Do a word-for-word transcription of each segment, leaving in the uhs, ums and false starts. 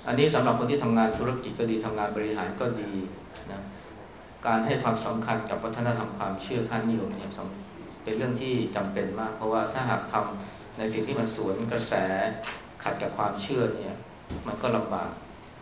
อันนี้สำหรับคนที่ทำงานธุรกิจก็ดีทำงานบริหารก็ดีนะการให้ความสำคัญกับวัฒนธรรมความเชื่อค่านิยมเนี่ยเป็นเรื่องที่จำเป็นมากเพราะว่าถ้าหากทำในสิ่งที่มันสวนกระแสขัดกับความเชื่อเนี่ยมันก็ลำบาก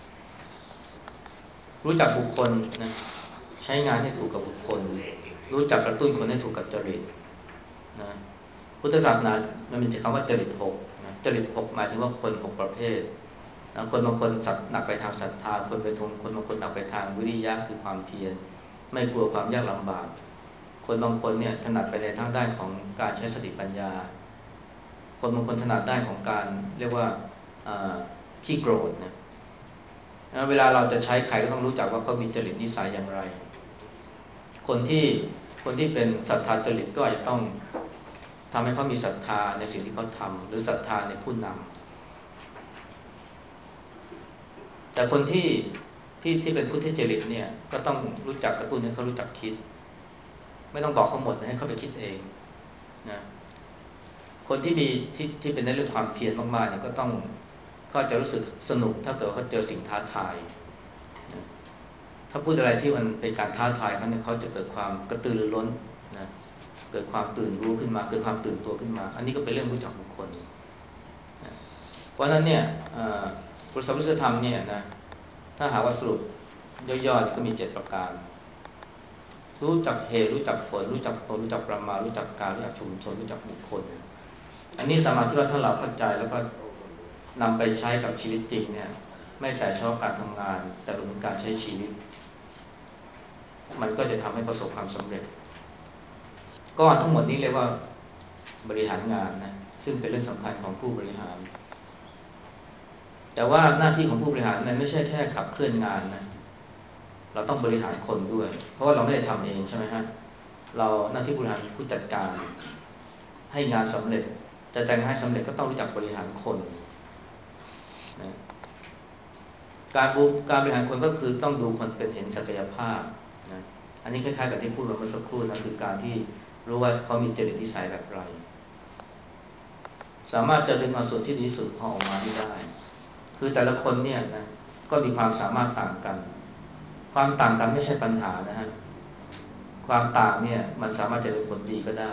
รู้จักบุคคลนะใช้งานให้ถูกกับบุคคลรู้จักกระตุ้นคนให้ถูกกับจริตนะพุทธศาสนามันเป็นคำว่าจริตหกนะจริตหกหมายถึงว่าคนหกประเภทนะคนบางคนสัตหนักไปทางศรัทธาคนไปทงคนบางคนหนักไปทางวิริยะคือความเพียรไม่กลัวความยากลำบากคนบางคนเนี่ยถนัดไปในทางด้านของการใช้สติปัญญาคนบางคนถนัดด้านของการเรียกว่าขี้โกรธนะเวลาเราจะใช้ใครก็ต้องรู้จักว่าเขามีจริตนิสัยอย่างไรคนที่คนที่เป็นศรัทธาจริตก็อาจจะต้องทำให้เขามีศรัทธาในสิ่งที่เขาทำหรือศรัทธาในผู้นำแต่คนที่ที่ที่เป็นพุทธจริตเนี่ยก็ต้องรู้จักกระตุ้นให้เขารู้จักคิดไม่ต้องบอกเขาหมดให้เขาไปคิดเองนะคนที่มีที่ที่เป็นในเรื่องความเพียรมากๆเนี่ยก็ต้องเขาจะรู้สึกสนุกถ้าเกิดเขาเจอสิ่งท้าทายนะถ้าพูดอะไรที่มันเป็นการท้าทายเขาเนี่ยเขาจะเกิดความกระตือรือร้นนะเกิดความตื่นรู้ขึ้นมาเกิดความตื่นตัวขึ้นมาอันนี้ก็เป็นเรื่องรู้จักบุคคลนะเพราะฉะนั้นเนี่ยพุทธศาสนาธรรมเนี่ยนะถ้าหาว่าสรุปย่อยๆก็มีเจ็ดประการรู้จักเหตุรู้จักผลรู้จักตนรู้จักประมาณรู้จักการรู้จักชุมชนรู้จักบุคคลอันนี้ตามมาที่ว่าถ้าเราเข้าใจแล้วก็นำไปใช้กับชีวิตจริงเนี่ยไม่แต่เฉพาะการทำงานแต่รวมถึงการใช้ชีวิตมันก็จะทำให้ประสบความสำเร็จก็ทั้งหมดนี้เรียกว่าบริหารงานนะซึ่งเป็นเรื่องสำคัญของผู้บริหารแต่ว่าหน้าที่ของผู้บริหารนั้นไม่ใช่แค่ขับเคลื่อนงานนะเราต้องบริหารคนด้วยเพราะว่าเราไม่ได้ทำเองใช่ไหมฮะเราหน้าที่บริหารผู้จัดการให้งานสำเร็จแต่แต่งให้สำเร็จก็ต้องรู้จักบริหารคนนะการบูการบริหารคนก็คือต้องดูคนเป็นเห็นศักยภาพนะอันนี้คล้ายๆกับที่พูดมาเมื่อสักครู่นะคือการที่รู้ว่าเขามีจริตนิสัยแบบไรสามารถจะดึงเอาส่วนที่ดีที่สุดออกมาได้คือแต่ละคนเนี่ยนะก็มีความสามารถต่างกันความต่างกันไม่ใช่ปัญหานะฮะความต่างเนี่ยมันสามารถจะเป็นผลดีก็ได้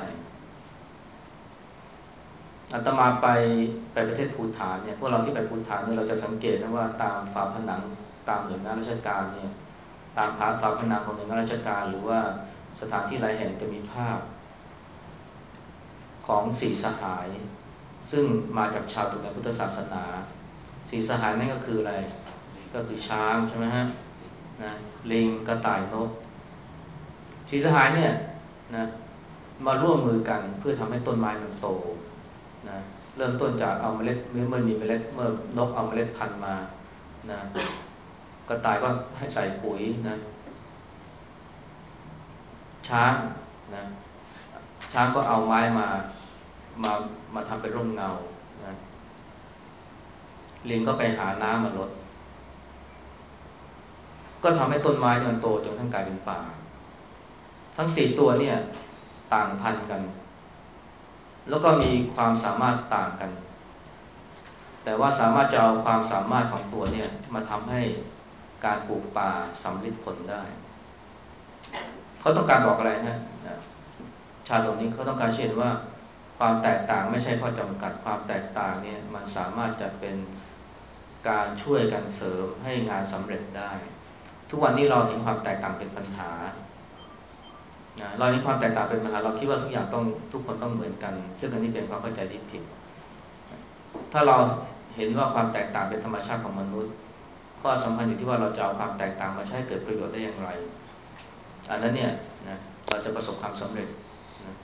อาตมาไปไปประเทศภูฏานเนี่ยพวกเราที่ไปภูฏานเนี่ยเราจะสังเกตนะว่าตามฝาผนังตามหน่วยงานราชการเนี่ยตามฝาฝาผนังของหน่วยงานราชการหรือว่าสถานที่หลายแห่งจะมีภาพของสี่สหายซึ่งมาจากชาวตุลพุทธศาสนาสี่สหายนั่นก็คืออะไรก็คือช้างใช่ไหมฮะนะลิงกระต่ายนกสี่สหายเนี่ยนะมาร่วมมือกันเพื่อทำให้ต้นไม้มันโตนะเริ่มต้นจากเอาเมล็ดเมื่อมันมีเมล็ดเมื่อนกเอาเมล็ดพันธุ์มานะกระต่ายก็ให้ใส่ปุ๋ยนะช้างนะช้างก็เอาไม้มามามาทำเป็นร่มเงานะลิงก็ไปหาน้ำมาลดก็ทำให้ต้นไม้มันโตจนทั้งกลายเป็นป่าทั้งสี่ตัวเนี่ยต่างพันธุ์กันแล้วก็มีความสามารถต่างกันแต่ว่าสามารถจะเอาความสามารถของตัวเนี่ยมาทำให้การปลูกป่าสำเร็จผลได้เขาต้องการบอกอะไรนะชาติตรงนี้เขาต้องการเห็นว่าความแตกต่างไม่ใช่ข้อจำกัดความแตกต่างเนี่ยมันสามารถจะเป็นการช่วยกันเสริมให้งานสำเร็จได้ทุกวันนี้เราเห็นความแตกต่างเป็นปัญหานะเราเห็นความแตกต่างเป็นปัญหาเราคิดว่าทุกอย่างต้องทุกคนต้องเหมือนกันซึ่งอันนี้เป็นความเข้าใจที่ผิดถ้าเราเห็นว่าความแตกต่างเป็นธรรมชาติของมนุษย์ข้อสำคัญอยู่ที่ว่าเราจะเอาความแตกต่างมาใช้เกิดประโยชน์ได้อย่างไรอันนั้นเนี่ยนะเราจะประสบความสำเร็จนะ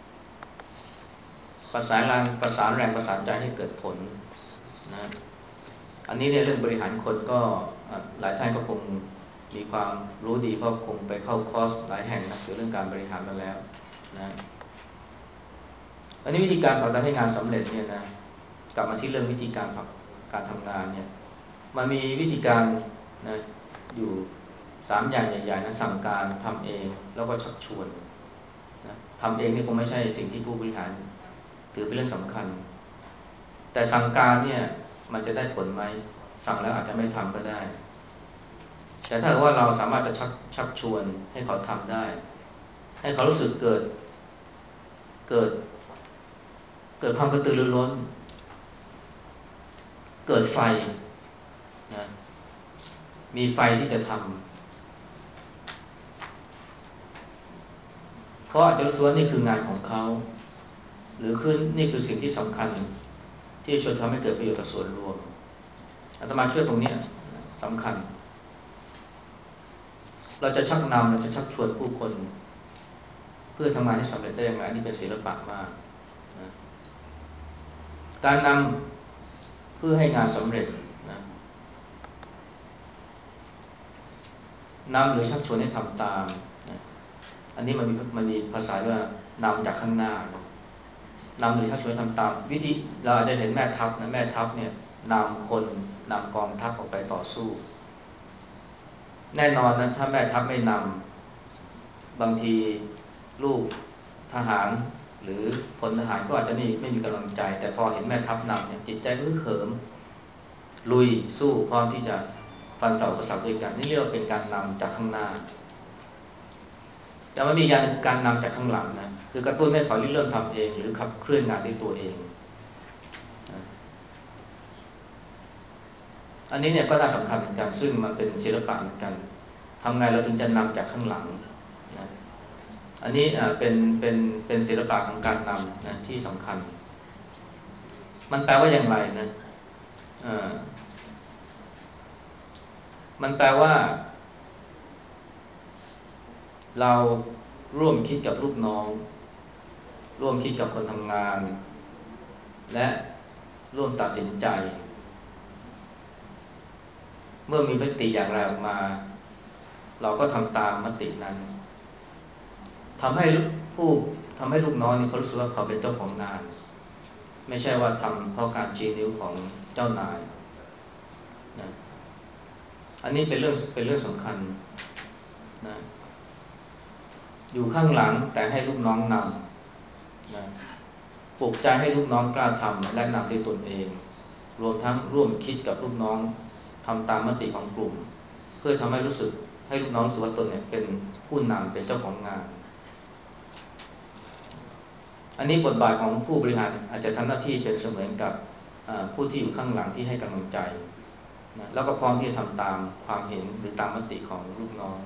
ประสานแรงประสานแรงประสานใจให้เกิดผลนะอันนี้เนี่ยเรื่องบริหารคนก็หลายท่านก็คงมีความรู้ดีเพราะคงไปเข้าคอร์สหลายแห่งนะเกี่ยวกับเรื่องการบริหารมาแล้วนะอันนี้วิธีการผลักดันให้งานสำเร็จเนี่ยนะกลับมาที่เรื่องวิธีการการทำงานเนี่ยมันมีวิธีการนะอยู่สามอย่างใหญ่ๆนะสั่งการทำเองแล้วก็ชักชวนนะทำเองนี่คงไม่ใช่สิ่งที่ผู้บริหารถือเป็นเรื่องสำคัญแต่สั่งการเนี่ยมันจะได้ผลไหมสั่งแล้วอาจจะไม่ทำก็ได้แต่ถ้าว่าเราสามารถจะชักชักชวนให้เขาทำได้ให้เขารู้สึกเกิดเกิดเกิดความกระตือรือร้นเกิดไฟนะมีไฟที่จะทำเพราะอาจจะรู้สึกว่านี่คืองานของเขาหรือคือนี่คือสิ่งที่สำคัญที่ช่วยทำให้เกิดประโยชน์ต่อส่วนรวมอาตมาเชื่อตรงนี้สำคัญเราจะชักนำเราจะชักชวนผู้คนเพื่อทำงานให้สำเร็จได้อย่างไรนี่เป็นศิลปะมากนะการนำเพื่อให้งานสำเร็จนะนำหรือชักชวนให้ทำตามนะอันนี้มันมีมันมีภาษาว่านำจากข้างหน้านะนำหรือชักชวนให้ทำตามวิธีเราอาจจะเห็นแม่ทัพนะแม่ทัพเนี่ยนำคนนำกองทัพออกไปต่อสู้แน่นอนนะถ้าแม่ทัพไม่นำบางทีลูกทหารหรือพลทหารก็อาจจะไม่ไม่มีกำลังใจแต่พอเห็นแม่ทัพนำเนี่ยจิตใจก็ฮึกเหิมลุยสู้พร้อมที่จะฟันฝ่าอุปสรรคด้วยกันนี่เรียกว่าเป็นการนำจากข้างหน้าแต่มันมีอย่างการนำจากข้างหลังนะคือกระตุ้นให้เขาเริ่มทำเองหรือขับเคลื่อนงานด้วยตัวเองอันนี้เนี่ยก็น่าสำคัญเหมือนกันซึ่งมันเป็นศิลปะเหมือนกันทำไงเราถึงจะนำจากข้างหลังนะอันนี้เป็นเป็นเป็นศิลปะของการนำนะที่สำคัญมันแปลว่าอย่างไรนะมันแปลว่าเราร่วมคิดกับลูกน้องร่วมคิดกับคนทำงานและร่วมตัดสินใจเมื่อมีมติอย่างไรออกมาเราก็ทำตามมตินั้นทำให้ผู้ทำให้ลูกน้องนี่เขารู้สึกว่าเขาเป็นเจ้าของงานไม่ใช่ว่าทำเพราะการชี้นิ้วของเจ้านายนะอันนี้เป็นเรื่องเป็นเรื่องสำคัญนะอยู่ข้างหลังแต่ให้ลูกน้องนำนะปลุกใจให้ลูกน้องกล้าทำและนำด้วยตนเองรวมทั้งร่วมคิดกับลูกน้องทำตามมติของกลุ่มเพื่อทำให้รู้สึกให้ลูกน้องรู้สึกว่าตนเนี่ยเป็นผู้นำเป็นเจ้าของงานอันนี้บทบาทของผู้บริหารอาจจะทำหน้าที่เป็นเสมือนกับผู้ที่อยู่ข้างหลังที่ให้กำลังใจนะแล้วก็พร้อมที่จะทำตามความเห็นหรือตามมติของลูกน้อง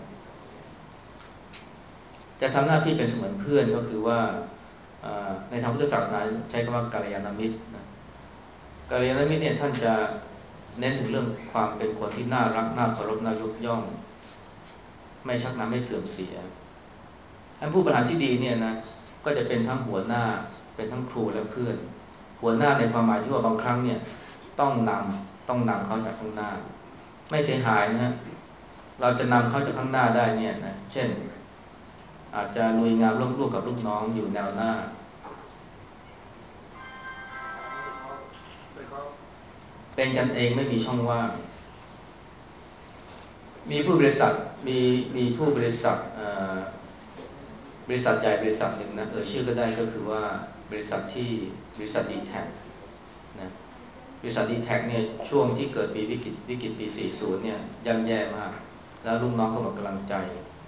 จะทำหน้าที่เป็นเสมือนเพื่อนก็คือว่าในทางพุทธศาสนาใช้คำว่ากัลยาณมิตรนะกัลยาณมิตรเนี่ยท่านจะเน้นถึงเรื่องความเป็นคนที่น่ารักน่าเคารพน่ายกย่องไม่ชักนำให้เสื่อมเสียอันผู้บริหารที่ดีเนี่ยนะก็จะเป็นทั้งหัวหน้าเป็นทั้งครูและเพื่อนหัวหน้าในความหมายที่ว่าบางครั้งเนี่ยต้องนำต้องนำเขาจากข้างหน้าไม่เสียหายนะฮะเราจะนำเขาจากข้างหน้าได้เนี่ยนะเช่นอาจจะลุยงานร่วมร่วมกับลูกน้องอยู่แนวหน้าเป็นกันเองไม่มีช่องว่างมีผู้บริษัทมีมีผู้บริษัทบริษัทใหญ่บริษัทหนึ่งนะเออชื่อก็ได้ก็คือว่าบริษัทที่บริษัทดีแท็กนะบริษัทดีแท็กเนี่ยช่วงที่เกิดปีวิกฤตวิกฤตปีสี่สิบเนี่ยย่ำแย่มากแล้วลูกน้องก็หมดกำลังใจ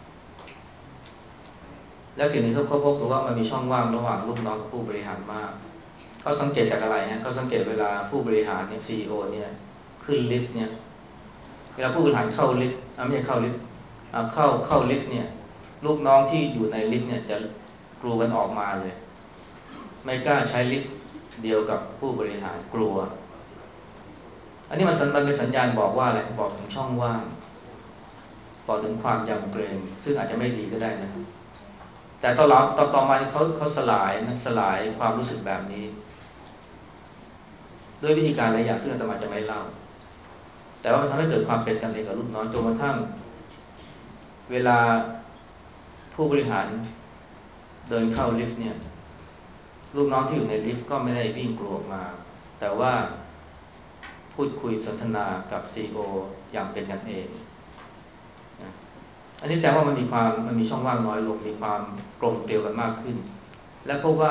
แล้วสิ่งที่เขาพบคือว่ามันมีช่องว่างระหว่างลูกน้องกับผู้บริหารมากเขาสังเกตจากอะไรฮะเขาสังเกตเวลาผู้บริหารเนี่ยซีอีโอเนี่ยขึ้นลิฟต์เนี่ยเวลาผู้บริหารเข้าลิฟต์ไม่ใช่เข้าลิฟต์เข้าเข้าลิฟต์เนี่ยลูกน้องที่อยู่ในลิฟต์เนี่ยจะกลัวกันออกมาเลยไม่กล้าใช้ลิฟต์เดียวกับผู้บริหารกลัวอันนี้มันมันเป็นสัญญาณบอกว่าอะไรบอกถึงช่องว่างบอกถึงความยำเกรงซึ่งอาจจะไม่ดีก็ได้นะแต่ตอนหลังตอนต่อมาเขาเขาสลายนะสลายความรู้สึกแบบนี้ด้วยวิธีการหลายอย่างซึ่งอาตมาจะไม่เล่าแต่ว่ามันทำให้เกิดความเป็นกันเองกับลูกน้องจนกระทั่งเวลาผู้บริหารเดินเข้าลิฟต์เนี่ยลูกน้องที่อยู่ในลิฟต์ก็ไม่ได้วิ่งกลัวออกมาแต่ว่าพูดคุยสนทนากับ ซี อี โอ อย่างเป็นกันเองนะอันนี้แสดงว่ามันมีความมันมีช่องว่างน้อยลงมีความกลมเกลียวกันมากขึ้นและพบว่า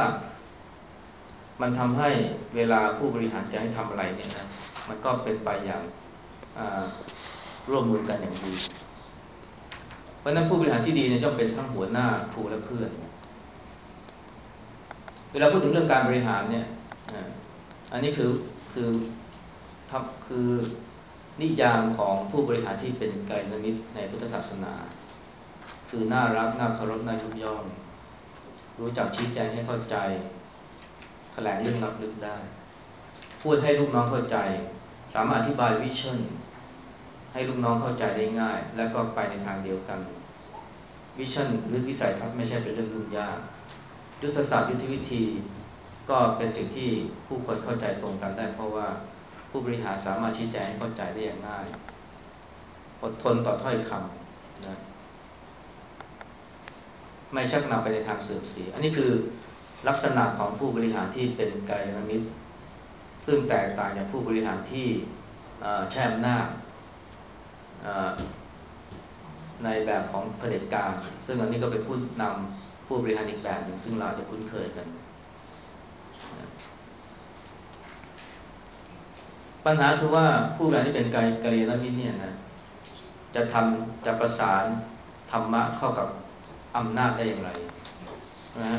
มันทำให้เวลาผู้บริหารจะให้ทำอะไรเนี่ยนะมันก็เป็นไปอย่างร่วมมือกันอย่างดีเพราะนั้นผู้บริหารที่ดีเนี่ยต้องเป็นทั้งหัวหน้าครูและเพื่อนเวลาพูดถึงเรื่องการบริหารเนี่ยอันนี้คือคือทำคือนิยามของผู้บริหารที่เป็นกัลยาณมิตรในพุทธศาสนาคือน่ารักน่าเคารพน่ายกย่องรู้จักชี้แจงให้เข้าใจแถลงเรื่องลับลึกได้พูดให้ลูกน้องเข้าใจสามารถอธิบายวิชั่นให้ลูกน้องเข้าใจได้ง่ายและก็ไปในทางเดียวกันวิชั่นหรือวิสัยทัศน์ไม่ใช่เป็นเรื่องยุ่งยากยุทธศาสตร์ยุทธวิธีก็เป็นสิ่งที่ผู้คนเข้าใจตรงกันได้เพราะว่าผู้บริหารสามารถชี้แจงให้เข้าใจได้อย่างง่ายอดทนต่อถ้อยคำนะไม่ชักนำไปในทางเสื่อมเสียอันนี้คือลักษณะของผู้บริหารที่เป็นกัลยาณมิตรซึ่งแตกต่างจากผู้บริหารที่ใช้อำนาจในแบบของเผด็จการซึ่งอันนี้ก็เป็นผู้นำผู้บริหารอีกแบบหนึ่งซึ่งเราจะคุ้นเคยกันปัญหาคือว่าผู้บริหารที่เป็นกัลยาณมิตรเนี่ยนะจะทำจะประสานธรรมะเข้ากับอำนาจได้อย่างไรนะ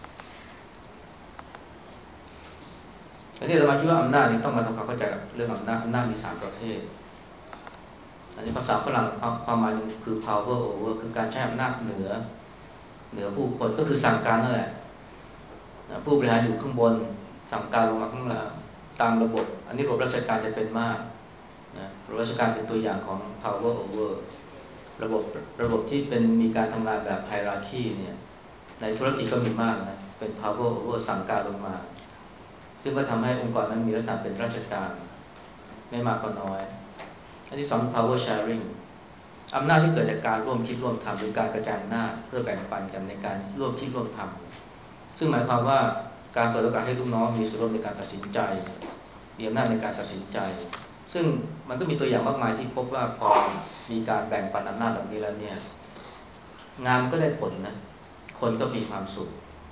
อันนี้เรามาคิดว่าอำนาจนี่ต้องมาทำความเข้าใจกับเรื่องอำนาจอำนาจมีสามประเภทอันนี้ภาษาฝรั่งความความหมายคือ power over คือการใช้อำนาจเหนือเหนือผู้คนก็คือสั่งการนั่นแหละผู้บริหารอยู่ข้างบนสั่งการลงมาข้างล่างตามระบบอันนี้ระบบราชการจะเป็นมากนะระบบราชการเป็นตัวอย่างของ power over ระบบระบบที่เป็นมีการทำงานแบบไฮรักีเนี่ยในธุรกิจก็มีมากนะเป็น power over สั่งการลงมาซึ่งก็ทำให้องค์กรนั้นมีลักษณะเป็นราชการไม่มากก็น้อยอันที่สอง power sharing อำนาจที่เกิดจากการร่วมคิดร่วมทำหรือการกระจายอำนาจเพื่อแบ่งปันกันในการร่วมคิดร่วมทำซึ่งหมายความว่าการเปิดโอกาสให้ลูกน้องมีส่วนร่วมในการตัดสินใจมีอำนาจในการตัดสินใจซึ่งมันก็มีตัวอย่างมากมายที่พบว่าพอมีการแบ่งปันอำนาจแบบนี้แล้วเนี่ยงานก็ได้ผลนะคนก็มีความสุข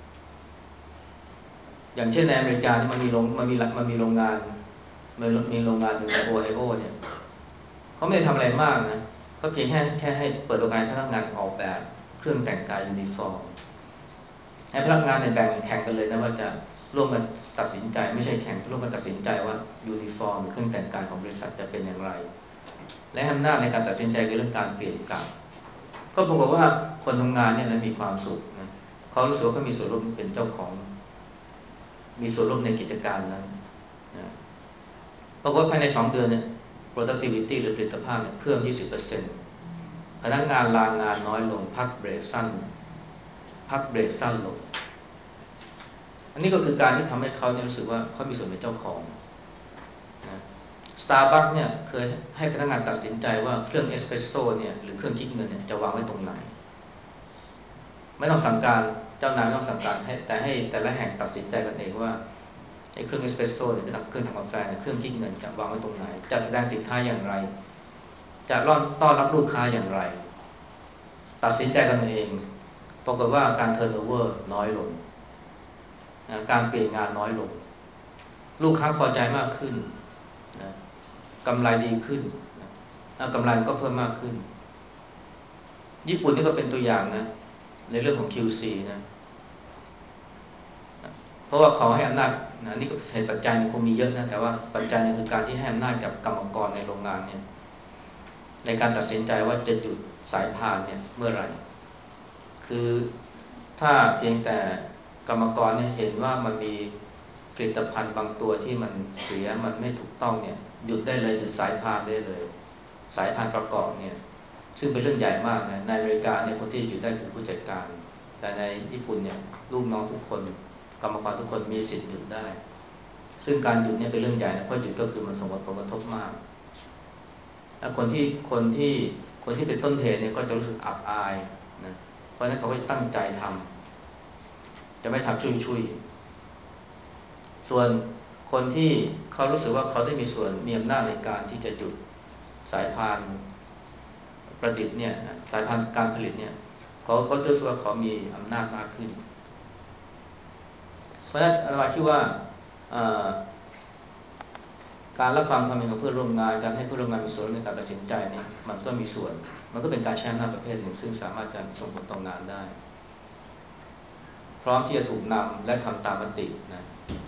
อย่างเช่นในอเมริกามันมีโรงมันมีมันมีโรงงานมันมีโรงงานในโอไฮโอเนี่ยเขาไม่ได้ทำอะไรมากนะเขาเพียงแค่แค่ให้เปิดโอกาสพนักงานออกแบบเครื่องแต่งกายยูนิฟอร์มให้พนักงานเนี่ยแบ่งแข่งกันเลยนะว่าจะร่วมกันตัดสินใจไม่ใช่แข่งร่วมกันตัดสินใจว่ายูนิฟอร์มเครื่องแต่งกายของบริษัทจะเป็นอย่างไรและอำนาจในการตัดสินใจในเรื่องการเปลี่ยนกะก็ปรากฏว่าคนทำงานเนี่ยนะมีความสุขนะเขารู้สึกว่าเขามีส่วนร่วมเป็นเจ้าของมีส่วนร่วมในกิจการนั้นนะปรากฏภายในสองเดือนเนี่ย productivity หรือผลิตภาพเนี่ยเพิ่ม ยี่สิบเปอร์เซ็นต์ พนักงานลางานน้อยลงพักเบรกสั้นพักเบรกสั้นลงอันนี้ก็คือการที่ทำให้เขาเนี่ยรู้สึกว่าเขามีส่วนเป็นเจ้าของนะ Starbucks เนี่ยเคยให้พนักงานตัดสินใจว่าเครื่องเอสเปรสโซ่เนี่ยหรือเครื่องคิดเงินเนี่ยจะวางไว้ตรงไหนไม่ต้องสั่งการเจ้านายไม่ต้องสั่งการให้แต่ให้แต่ละแห่งตัดสินใจกันเองว่าไอ้เครื่องเอสเปรสโซ่เนี่ยเครื่องทำกาแฟเนี่ยเครื่องคิดเงินจะวางไว้ตรงไหนจะแสดงสินค้าอย่างไรจะร่อนต้อนรับลูกค้าอย่างไรตัดสินใจกันเองปรากฏว่าการเทิร์นโอเวอร์น้อยลงการเปลี่ยนงานน้อยลงลูกค้าพอใจมากขึ้นนะกำไรดีขึ้นนะกำไรก็เพิ่มมากขึ้นญี่ปุ่นนี่ก็เป็นตัวอย่างนะในเรื่องของ คิว ซี นะเพราะว่าเขาให้อำนาจนะนี่ก็เหตุปัจจัยคงมีเยอะนะแต่ว่าปัจจัยนึงคือการที่ให้อำนาจกับกรรมกรในโรงงานเนี่ยในการตัดสินใจว่าจะหยุดสายพานเนี่ยเมื่อไหร่คือถ้าเพียงแต่กรรมกรเนี่ยเห็นว่ามันมีผลิตภัณฑ์บางตัวที่มันเสียมันไม่ถูกต้องเนี่ยหยุดได้เลยหยุดสายพานได้เลยสายพานประกอบเนี่ยซึ่งเป็นเรื่องใหญ่มากนะในอเมริกาเนี่ยคนที่หยุดได้คือผู้จัดการแต่ในญี่ปุ่นเนี่ยลูกน้องทุกคนกรรมกรทุกคนมีสิทธิ์หยุดได้ซึ่งการหยุดเนี่ยเป็นเรื่องใหญ่นะเพราะหยุดก็คือมันส่งผลกระทบมากแล้วคนที่คนที่คนที่เป็นต้นเหตุเนี่ยก็จะรู้สึกอับอายนะเพราะฉะนั้นเขาก็จะตั้งใจทำจะไม่ทำชุยๆส่วนคนที่เขารู้สึกว่าเขาได้มีส่วนมีอำนาจในการที่จะหยุดสายพานประดิษฐ์เนี่ยสายพานการผลิตเนี่ยเขาก็รู้สึกว่าเขามีอำนาจมากขึ้นเพราะฉะนั้นอาตมาคิดว่าการรับฟังความเห็นของเพื่อนร่วมงานการให้เพื่อนร่วมงานมีส่วนในการตัดสินใจนี่มันก็มีส่วนมันก็เป็นการใช้อำนาจประเภทหนึ่งซึ่งสามารถจะส่งผลต่องานได้พร้อมที่จะถูกนำและทำตามมตินะ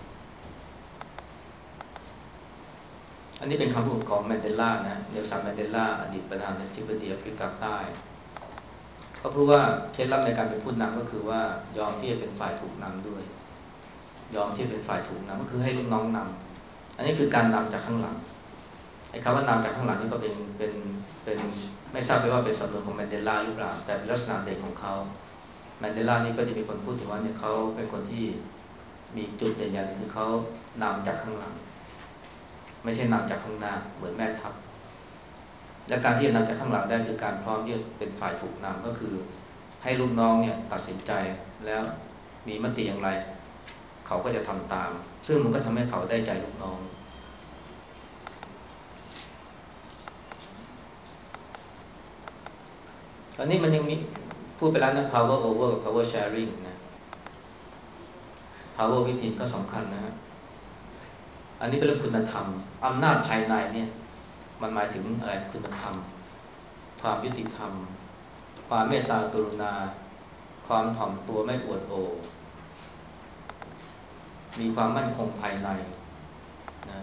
อันนี้เป็นคำพูดของแมนเดลานะเนลสันแมนเดลาอดีตประธานาธิบดีแอฟริกาใต้เขาพูดว่าเคล็ดลับในการเป็นผู้นำก็คือว่ายอมที่จะเป็นฝ่ายถูกนำด้วยยอมที่จะเป็นฝ่ายถูกนำก็คือให้ลูกน้องนำอันนี้คือการนำจากข้างหลังไอ้คำว่านำจากข้างหลังนี่ก็เป็นเป็นเป็นไม่ทราบไปว่าเป็นสำนวนของแมนเดลาหรือเปล่าแต่เป็นลักษณะเด่นของเขาแมนเดลานี่ก็จะมีคนพูดถึงว่าเนี่ยเขาเป็นคนที่มีจุดเด่นอย่างคือเขานำจากข้างหลังไม่ใช่นำจากข้างหน้าเหมือนแม่ทัพและการที่จะนำจากข้างหลังได้คือการพร้อมที่จะเป็นฝ่ายถูกนำก็คือให้ลูกน้องเนี่ยตัดสินใจแล้วมีมติอย่างไรเขาก็จะทำตามซึ่งมันก็ทำให้เขาได้ใจลูกน้องตอนนี้มันยังมีพูดไปแล้วนะ power over กับ power sharing นะ power within ก็สำคัญนะฮะอันนี้เป็นเรื่องคุณธรรมอำนาจภายในเนี่ยมันหมายถึงอะไรคุณธรรมความยุติธรรมความเมตตากรุณาความถ่อมตัวไม่อวดโอมีความมั่นคงภายในนะ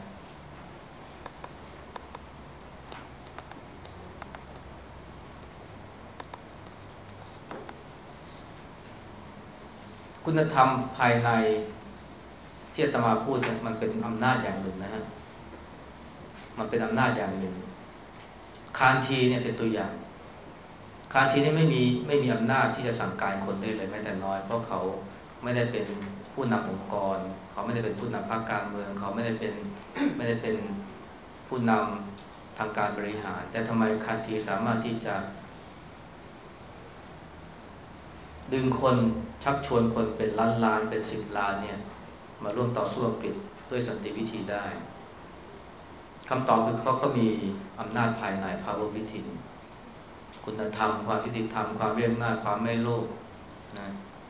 คุณธรรมภายในที่อาตมาพูดเนี่ยมันเป็นอำนาจอย่างหนึ่งนะฮะมันเป็นอำนาจอย่างหนึ่งคานทีเนี่ยเป็นตัวอย่างคานทีนี่ไม่มีไม่มีอำนาจที่จะสั่งการคนได้เลยแม้แต่น้อยเพราะเขาไม่ได้เป็นผู้นำองค์กรเขาไม่ได้เป็นผู้นำพรรคการเมืองเขาไม่ได้เป็นไม่ได้เป็นผู้นำทางการบริหารแต่ทำไมคานทีสามารถที่จะดึงคนชักชวนคนเป็นล้านล้านเป็นสิบล้านเนี่ยมาร่วมต่อสู้อังกฤษด้วยสันติวิธีได้คำตอบคือเพราะเขามีอำนาจภายใน power within คุณธรรมความยุติธรรมความเรียบง่ายความไม่โลภนะ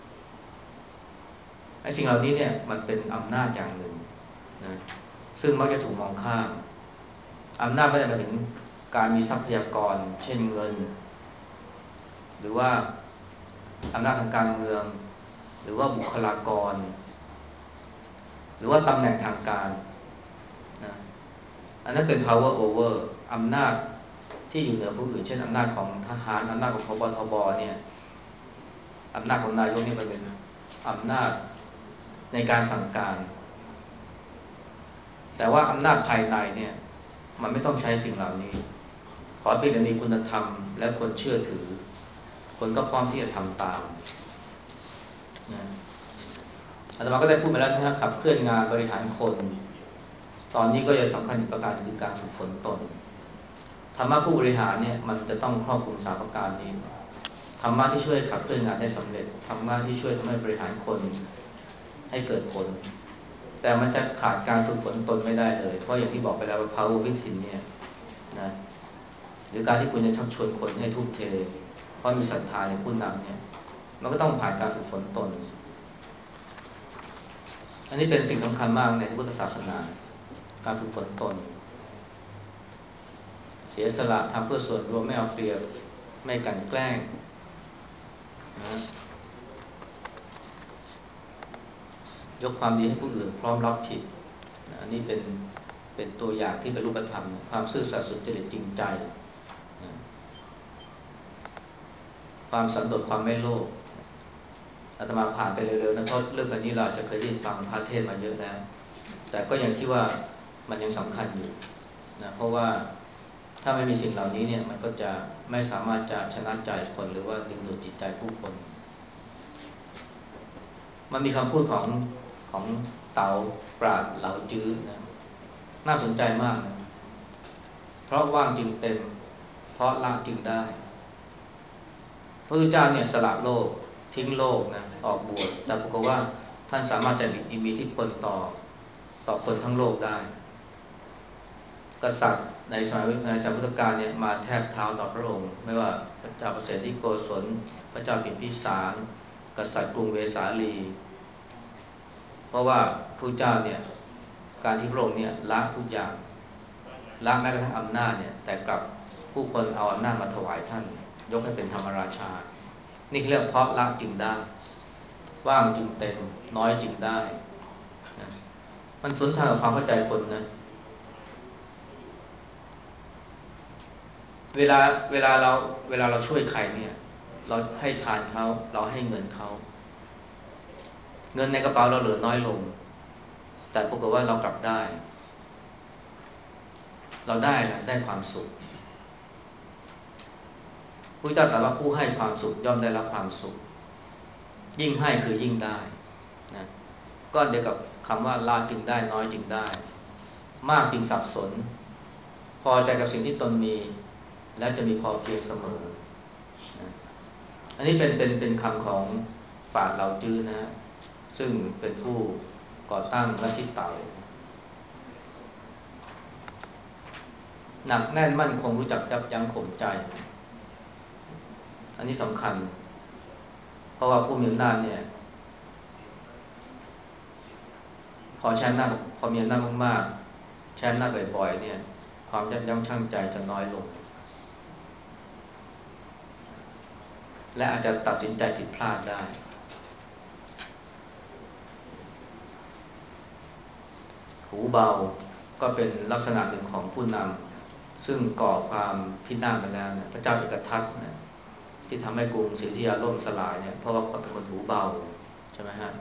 ไอ้สิ่งเหล่านี้เนี่ยมันเป็นอำนาจอย่างหนึ่งนะซึ่งมักจะถูกมองข้ามอำนาจไม่ได้หมายถึงการมีทรัพยากรเช่นเงินหรือว่าอำนาจทางการเมืองหรือว่าบุคลากรหรือว่าตำแหน่งทางการนะอันนั้นเป็น power over อำนาจที่อยู่เหนือผู้อื่นเช่นอำนาจของทหารอำนาจของพบทบเนี่ยอำนาจของนายกนี่มันเป็นอำนาจในการสั่งการแต่ว่าอำนาจภายในเนี่ยมันไม่ต้องใช้สิ่งเหล่านี้ขอเพียงแต่มีคุณธรรมและคนเชื่อถือคนก็พร้อมที่จะทำตามนะอาตมาก็ได้พูดมาแล้วนะครับขับเคลื่อนงานบริหารคนตอนนี้ก็จะสำคัญอีกประการคือการฝึกฝนตนธรรมะผู้บริหารเนี่ยมันจะต้องครอบคลุมสามประการนี้ธรรมะที่ช่วยขับเคลื่อนงานได้สำเร็จธรรมะที่ช่วยทำให้บริหารคนให้เกิดผลแต่มันจะขาดการฝึกฝนตนไม่ได้เลยเพราะอย่างที่บอกไปแล้วว่า power within เนี่ยนะหรือการที่คุณจะชักชวนคนให้ทุ่มเทเพราะมีศรัทธาในผู้นำเนี่ยมันก็ต้องผ่านการฝึกฝนตนอันนี้เป็นสิ่งสำคัญมากในพุทธศาสนาการฝึกฝนตนเสียสละทำเพื่อส่วนรวมไม่เอาเปรียบไม่กลั่นแกล้งนะยกความดีให้ผู้อื่นพร้อมรับผิดนะอันนี้เป็นเป็นตัวอย่างที่เป็นรูปธรรมนะความซื่อสัตย์สุจริตจริงใจนะความสันโดษความไม่โลภอาตมาผ่านไปเร็วๆนะเพราะเรื่องแบบนี้เราจะเคยได้ฟังพระเทศมาเยอะแล้วแต่ก็ยังที่ว่ามันยังสำคัญอยู่นะเพราะว่าถ้าไม่มีสิ่งเหล่านี้เนี่ยมันก็จะไม่สามารถจะชนะใจคนหรือว่าดึงดูดจิตใจผู้คนมันมีคำพูดของของเต๋าปราดเหลาจื้อนะน่าสนใจมากนะเพราะว่างจึงเต็มเพราะละจึงได้พระพุทธเจ้าเนี่ยสละโลกทิ้งโลกนะออกบวชแต่ปรากฏว่าท่านสามารถจะมีอิทธิพลต่อต่อคนทั้งโลกได้กษัตริย์ในสมัยในสมัยพุทธกาลเนี่ยมาแทบเท้าต่อพระองค์ไม่ว่าพระเจ้าประเสริฐที่โกศลพระเจ้าพิมพิสารกษัตริย์กรุงเวสาลีเพราะว่าพระเจ้าเนี่ยการที่พระองค์เนี่ยละทุกอย่างละแม้กระทั่งอำนาจเนี่ยแต่กลับผู้คนเอาอำนาจมาถวายท่านยกให้เป็นธรรมราชานี่เรียกเพราะละจึงได้ว่างจึงเต็มน้อยจึงได้นะมันสวนทางกับความเข้าใจคนนะเวลาเวลาเราเวลาเราช่วยใครเนี่ยเราให้ทานเขาเราให้เงินเขาเงินในกระเป๋าเราเหลือน้อยลงแต่ปรากฏว่าเรากลับได้เราได้อะไรได้ความสุขพระเจ้าตรัสว่าผู้ให้ความสุขย่อมได้รับความสุขยิ่งให้คือยิ่งได้นะก็เดียวกับคำว่าละจึงได้น้อยจึงได้มากจึงสับสนพอใจกับสิ่งที่ตนมีและจะมีพอเพียงเสมอนะอันนี้เป็นเป็นเป็นคำของปราชญ์เหล่าจื้อนะซึ่งเป็นผู้ก่อตั้งลัทธิเต๋าหนักแน่นมั่นคงรู้จักยับยั้งข่มใจอันนี้สำคัญเพราะว่าผู้มีอำนาจเนี่ยพอใช้อำนาจพอมีอำนาจมากๆใช้อำนาจบ่อยๆเนี่ยความยับยั้งชั่งใจจะน้อยลงและอาจจะตัดสินใจผิดพลาดได้หูเบาก็เป็นลักษณะหนึ่งของผู้นำซึ่งก่อความพินาศไปแล้วนะพระเจ้าเอกทัตนะที่ทำให้กรุงศรีอยุธยาล่มสลายเนี่ยเพราะว่าเขาเป็นคนหูเบาใช่ไหมฮะ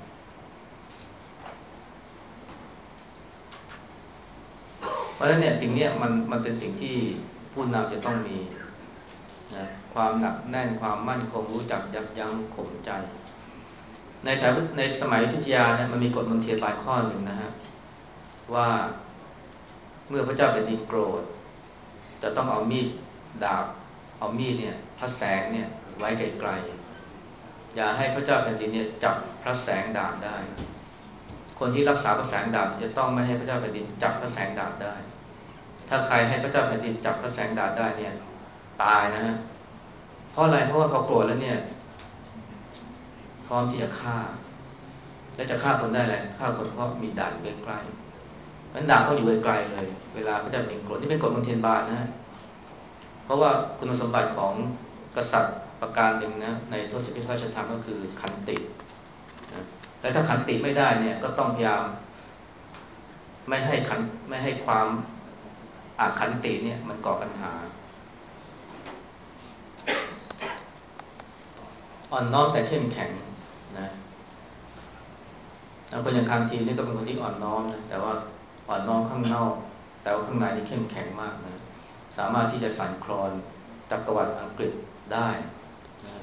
เพราะฉะนั้นเนี่ยสิ่งนี้มันมันเป็นสิ่งที่ผู้นำจะต้องมีนะความหนักแน่นความมั่นคงรู้จักยับยั้งข่มใจในสายในสมัยอยุธยาเนี่ยมันมีกฎมนเทียนบายข้อหนึ่งนะฮะว่าเมื่อพระเจ้าแผ่นดินโกรธจะต้องเอามีดดาบเอามีดเนี่ยพระแสงเนี่ยไว้ไกลๆอย่าให้พระเจ้าแผ่นดินเนี่ยจับพระแสงดาบได้คนที่รักษาพระแสงดาบจะต้องไม่ให้พระเจ้าแผ่นดินจับพระแสงดาบได้ถ้าใครให้พระเจ้าแผ่นดินจับพระแสงดาบได้เนี่ยตายนะฮะเพราะอะไรเพราะว่าพอโกรธแล้วเนี่ยพร้อมที่จะฆ่าและจะฆ่าคนได้แหละฆ่าคนเพราะมีดาบใกล้ๆนั้นดาบต้องอยู่ไกลๆเลยเวลาพระเจ้าแผ่นดินโกรธนี่เป็นกฎมนเทียนบานนะฮะเพราะว่าคุณสมบัติของกษัตริย์ประการหนึ่งนะในทศพิธราชธรรมก็คือขันตินะและถ้าขันติไม่ได้เนี่ยก็ต้องพยายามไม่ให้ขันไม่ให้ความอขันติเนี่ยมันก่อปัญหาอ่อนน้อมแต่เข้มแข็งนะแล้วคนอย่างคานทีนี่ก็เป็นคนที่อ่อนน้อมนะแต่ว่าอ่อนน้อมข้างนอกแต่ว่าข้างในนี่เข้มแข็งมากนะสามารถที่จะสั่นคลอนจักรวรรดิอังกฤษได้นะ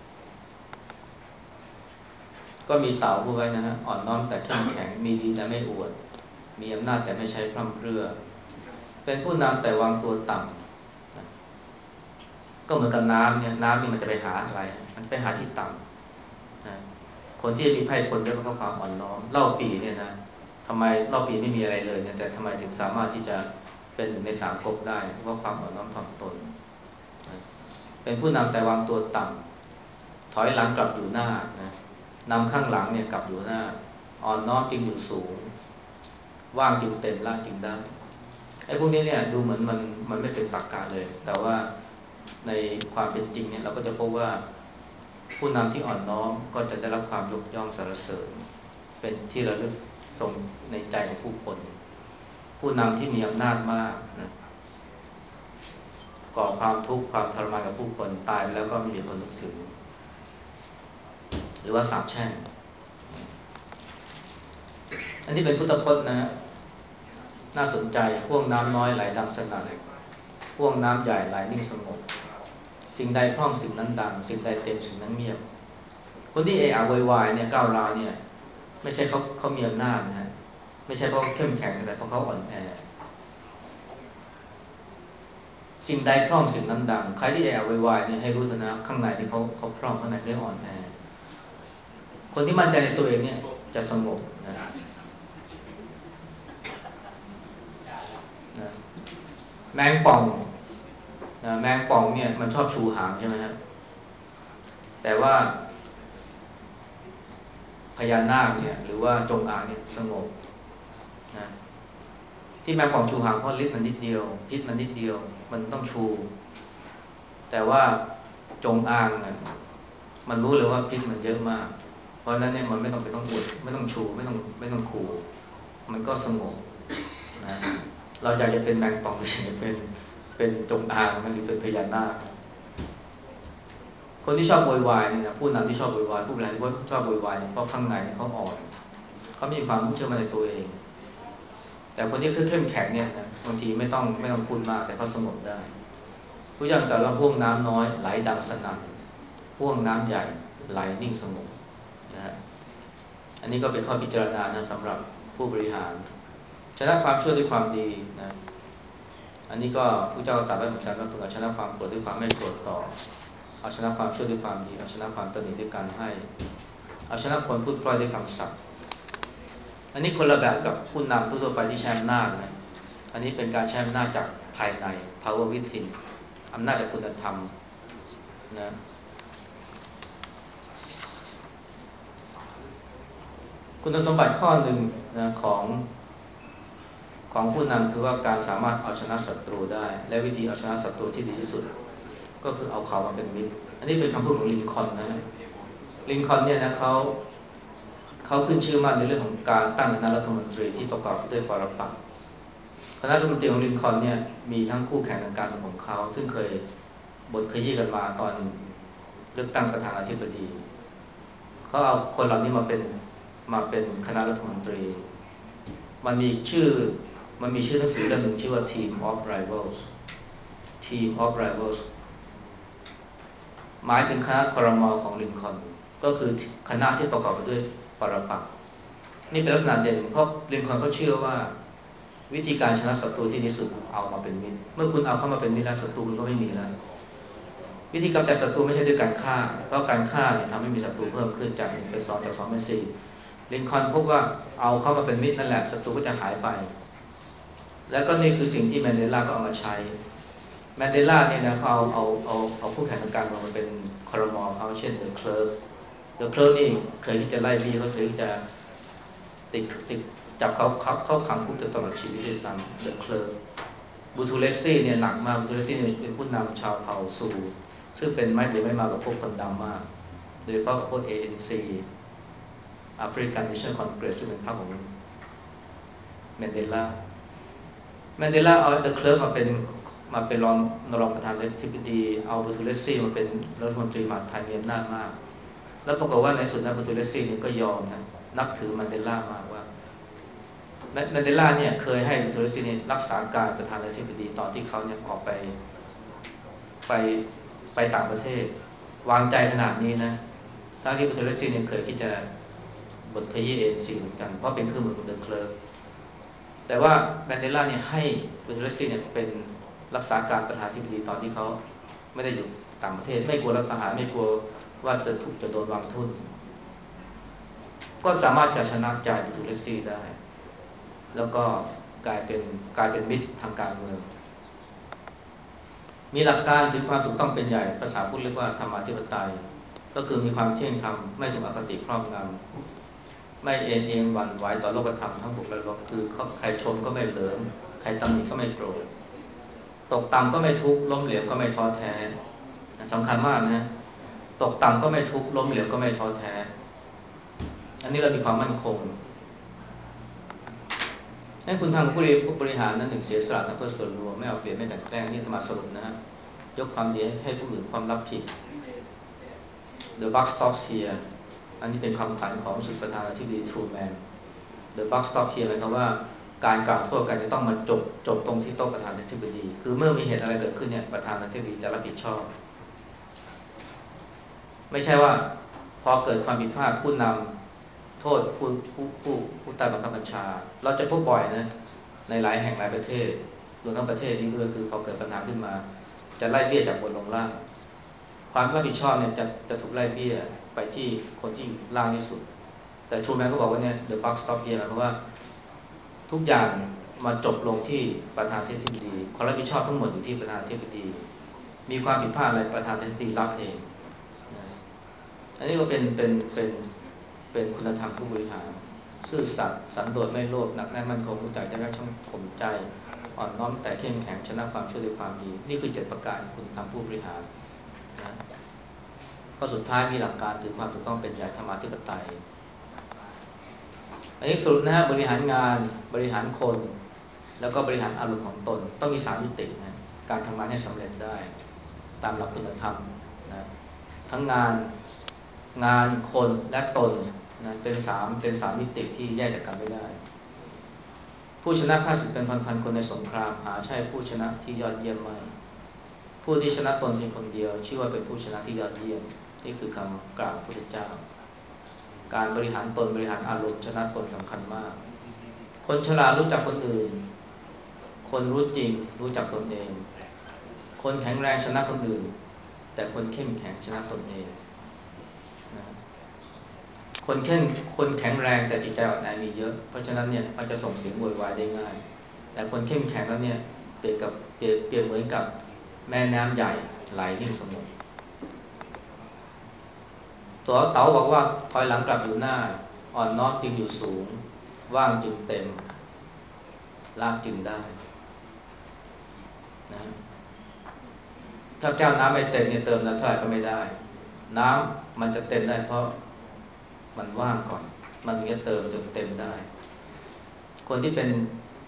ก็มีเต่าพูดไว้นะฮะอ่อนน้อมแต่เข้มแข็งมีดีแต่ไม่อวดมีอำนาจแต่ไม่ใช้พร่ำเพรื่อเป็นผู้นำแต่วางตัวต่ำนะก็เหมือนกับน้ำเนี่ยน้ำนี่มันจะไปหาอะไรมันไปหาที่ต่ำนะคนที่มีไพ่ผลเยอะก็เพราะความอ่อนน้อมเล่าปีเนี่ยนะทำไมเล่าปีไม่มีอะไรเลยเนี่ยแต่ทำไมถึงสามารถที่จะเป็นหนึ่งในสามก๊กได้เพราะความอ่อนน้อมถ่อมตนนะเป็นผู้นำแต่วางตัวต่ำถอยหลังกลับอยู่หน้านะนำข้างหลังเนี่ยกลับอยู่หน้าอ่อนน้อมจึงอยู่สูงว่างจึงเต็มละจึงได้ไอ้พวกนี้เนี่ยดูเหมือนมันมันไม่เป็นตรรกะเลยแต่ว่าในความเป็นจริงเนี่ยเราก็จะพบว่าผู้นำที่อ่อนน้อมก็จะได้รับความยกย่องสรรเสริญเป็นที่ระลึกทรงในใจของผู้คนผู้นำที่มีอำนาจมากนะก่อความทุกข์ความทรมานกับผู้คนตายแล้วก็ไม่มีคนนึกถึงหรือว่าสาปแช่งอันนี้เป็นพุทธพจน์นะฮะน่าสนใจห่วงน้ำน้อยไหลดังสนั่นห่วงน้ำใหญ่ไหลนิ่งสงบสิ่งใดพร่องสิ่งนั้นดังสิ่งใดเต็มสิ่งนั้นเงียบคนที่เอะอะโวยวายเนี่ยก้าวร้าวเนี่ยไม่ใช่เขาเขามีอำนาจนะฮะไม่ใช่เพราะเข้มแข็งแต่เพราะเขาอ่อนแอสิ่งใดพร่องสิ่งนั้นดังใครที่เอะอะโวยวายเนี่ยให้รู้เถอะนะข้างในที่เขาเขาพร่องข้างในเขาอ่อนแอคนที่มั่นใจในตัวเองเนี่ยจะสงบนะนะแมงป่องนะแมงป่องเนี่ยมันชอบชูหางใช่ไหมฮะแต่ว่าพญานาคเนี่ยหรือว่าจงอางเนี่ยสงบนะที่แมงป่องชูหางเพราะฤทธิ์มันนิดเดียวพิษมันนิดเดียวมันต้องชูแต่ว่าจงอางเนี่ยมันรู้เลยว่าพิษมันเยอะมากเพราะนั้นเนี่ยมันไม่ต้องไปต้องอวดไม่ต้องชูไม่ต้องไม่ต้องขู่มันก็สงบนะเราอยากจะเป็นแมงป่องไม่ใช่เป็นเป็นจงอางหรือเป็นพญานาคคนที่ชอบโวยวายเนี่ยนะผู้นำที่ชอบโวยวายผู้บริหารที่ชอบโวยวายเพราะข้างในเขาอ่อนเขามีความเชื่อมั่นในตัวเองแต่คนที่เข้มแข็งเนี่ยนะบางทีไม่ต้องไม่ต้องพูดมากแต่เขาสงบได้ผู้ยังแต่ละห่วงน้ำน้อยไหลดังสนั่นห่วงน้ำใหญ่ไหลนิ่งสงบนะฮะอันนี้ก็เป็นข้อพิจารณานะสำหรับผู้บริหารชนะความชั่วด้วยความดีนะอันนี้ก็ผู้เจ้าตรัสไว้เหมือนกันว่าเพื่อชนะความโกรธด้วยความไม่โกรธต่อเอาชนะความชั่วด้วยความดีเอาชนะความตนีด้วยการให้เอาชนะคนพูดพล่อยด้วยคำสัตย์อันนี้คนละแบบกับผู้นำทั่วไปที่ใช้อำนาจนะอันนี้เป็นการใช้อำนาจจากภายใน power within อำนาจจากคุณธรรมนะคุณสมบัติข้อหนึ่งนะของของผู้นำคือว่าการสามารถเอาชนะศัตรูได้และวิธีเอาชนะศัตรูที่ดีที่สุดก็คือเอาเขามาเป็นมิตรอันนี้เป็นคำพูดของลินคอล์นนะลินคอล์นเนี่ยนะเขาเขาขึ้นชื่อมากในเรื่องของการตั้งคณะรัฐมนตรีที่ประกอบด้วยปรปักษ์คณะรัฐมนตรีของลินคอล์นเนี่ยมีทั้งคู่แข่งทางการเมืองของเขาซึ่งเคยบทขยี้กันมาตอนเลือกตั้งประธานาธิบดีเขาเอาคนเหล่านี้มาเป็นมาเป็นคณะรัฐมนตรีมันมีชื่อมันมีชื่อหนังสือเล่มหนึ่งชื่อว่า Team of Rivals Team of Rivals หมายถึงคณะครม.ของลินคอล์นก็คือคณะที่ประกอบไปด้วยปรปักษ์นี่เป็นลักษณะเด่นเพราะลินคอล์นเขาเชื่อว่าวิธีการชนะศัตรูที่ดีสุดเอามาเป็นมิตรเมื่อคุณเอาเข้ามาเป็นมิตรแล้วศัตรูคุณก็ไม่มีแล้ววิธีกำจัดศัตรูไม่ใช่ด้วยการฆ่าเพราะการฆ่าเนี่ยทำให้มีศัตรูเพิ่มขึ้นจากหนึ่งเป็นสองจากสองเป็นสี่ลินคอล์นพบว่าเอาเข้ามาเป็นมิตรนั่นแหละศัตรูก็จะหายไปแล้วก็นี่คือสิ่งที่แมนเดลาก็เอามาใช้แมนเดลาเนี่ยนะเขาเอาเอาเอาเอาผู้แข่งทางการเมืองมาเป็นครม.เขาเช่นเดอะเคลิร์กเดอะเคลิร์กนี่เคยที่จะไล่บี้เขาเคยที่จะติดติดจับเขาเขาเข้าขังคุกตลอดชีวิตด้วยซ้ำเดอะเคลิร์กบูทูเลสซี่เนี่ยหนักมากบูทูเลสซี่เนี่ยเป็นผู้นำชาวเผ่าซูซึ่งเป็นไม้เบื่อไม่มากับพวกคนดำมากโดยเฉพาะกับพวก เอ เอ็น ซี African National Congress ซึ่งเป็นพรรคของแมนเดลาแมนเดลาเอาเดอะเคลิร์กมาเป็นมาเป็นรองรองประธานาธิบดีเอาบูทูเลสซี่มาเป็นรัฐมนตรีมหาดไทยมีอำนาจมากแล้วปรากฏว่าในสุดนั้นบูทูเลสซี่เนี่ยก็ยอมนะนับถือแมนเดลามากว่าแมนเดลาเนี่ยเคยให้บูทูเลสซี่เนี่ยรักษาการประธานาธิบดีตอนที่เขาเนี่ยออกไปไปไปต่างประเทศวางใจขนาดนี้นะทั้งที่บูทูเลสซี่เนี่ยเคยที่จะบทขยี้เอ็นซีเหมือนกันเพราะเป็นเครื่องมือของเดอะเคลิร์กแต่ว่าแมนเดลาเนี่ยให้บูทูเลสซี่เนี่ยเป็นรักษาการประธานาธิบดีตอนที่เขาไม่ได้อยู่ต่างประเทศไม่กลัวรัฐประหารไม่กลัวว่าจะถูกจะโดนวางทุนก็สามารถจะชนะใจบูทูเลสซี่ได้แล้วก็กลายเป็นกลายเป็นมิตรทางการเมืองมีหลักการถือความถูกต้องเป็นใหญ่ภาษาพูดเรียกว่าธรรมาธิปไตยก็คือมีความเที่ยงธรรมไม่ถูกอคติครอบงำไม่เอ็นเอียงหวั่นไหวต่อโลกธรรมทั้งบวกและลบคือใครชมก็ไม่เหลิงใครตำหนิก็ไม่โกรธตกต่ำก็ไม่ทุกข์ล้มเหลวก็ไม่ท้อแท้สำคัญมากนะตกต่ำก็ไม่ทุกข์ล้มเหลวก็ไม่ท้อแท้อันนี้เรามีความมั่นคงให้คุณทางผู้บริหารนั้นหนึ่งเสียสละทำเพื่อส่วนรวมไม่เอาเปรียบไม่กันแกล้งนี่ธรรมะสรุปนะฮะยกความดีให้ผู้อื่นความรับผิด The buck stops here อันนี้เป็นคำขวัญของสุดประธานาธิบดีทรูแมน The buck stops here หมายความว่าการกล่าวโทษกันจะต้องมาจบจบตรงที่โต๊ะประธานาธิบดีคือเมื่อมีเหตุอะไรเกิดขึ้นเนี่ยประธานาธิบดีจะรับผิดชอบไม่ใช่ว่าพอเกิดความผิดพลาดผู้นำโทษผู้ผู้ผู้ผู้ใต้บังคับบัญชาเราจะพบบ่อยนะในหลายแห่งหลายประเทศรวมทั้งประเทศนี้ด้วยคือพอเกิดปัญหาขึ้นมาจะไล่เบี้ยจากบนลงล่างความรับผิดชอบเนี่ยจะจะถูกไล่เบี้ยไปที่คนที่ล่างที่สุดแต่ชูแมนก็บอกว่าเนี่ย the buck stop here หมายความว่าทุกอย่างมาจบลงที่ประธานาธิบดีความรับผิดชอบทั้งหมดอยู่ที่ประธานาธิบดีมีความผิดพลาดอะไรประธานาธิบดีรับเองอันนี้ก็เป็นเป็นเป็นเป็นคุณธรรมผู้บริหารซื่อสัตย์สันโดษไม่โลภหนักแน่นมั่นคงรู้จักจะได้ช่องข่มใจอ่อนน้อมแต่เข้มแข็งชนะความชั่วด้วยความดีนี่คือเจ็ดประการคุณธรรมผู้บริหารนะก็สุดท้ายมีหลักการถือความถูกต้องเป็นใหญ่ธรรมาธิปไตยอันนี้สุดนะฮะบริหารงานบริหารคนแล้วก็บริหารอารมณ์ของตนต้องมีสามมิตินะการทำงานให้สำเร็จได้ตามหลักคุณธรรมนะทั้งงานงานคนและตนนะเป็นสามเป็นสามมิติที่แยกจากกันไม่ได้ผู้ชนะข้าศึกเป็นพันๆคนในสงครามหาใช่ผู้ชนะที่ยอดเยี่ยมไม่ผู้ที่ชนะตนเพียงคนเดียวชื่อว่าเป็นผู้ชนะที่ยอดเยี่ยมนี่คือคำกล่าวพระพุทธเจ้าการบริหารตนบริหารอารมณ์ชนะตนสำคัญมากคนฉลาดรู้จักคนอื่นคนรู้จริงรู้จักตนเองคนแข็งแรงชนะคนอื่นแต่คนเข้มแข็งชนะตนเองนะคนเข้มคนแข็งแรงแต่จิตใจอ่อนแอมีเยอะเพราะฉะนั้นเนี่ยมันจะส่งเสียงโวยวายได้ง่ายแต่คนเข้มแข็งแล้วเนี่ยเปรียบกับเปรียบเปรียบเหมือนกับแม่น้ำใหญ่ไหลนิ่งสงบตัวเต๋าบอกว่าถอยหลังกลับอยู่หน้าอ่อนน้อมจึงอยู่สูงว่างจึงเต็มลากจึงได้นะถ้าแก้วน้ำไม่เต็มเนี่ยเติมน้ำเท่าไหร่ก็ไม่ได้น้ำมันจะเต็มได้เพราะมันว่างก่อนมันถึงจะเติมจนเต็มได้คนที่เป็น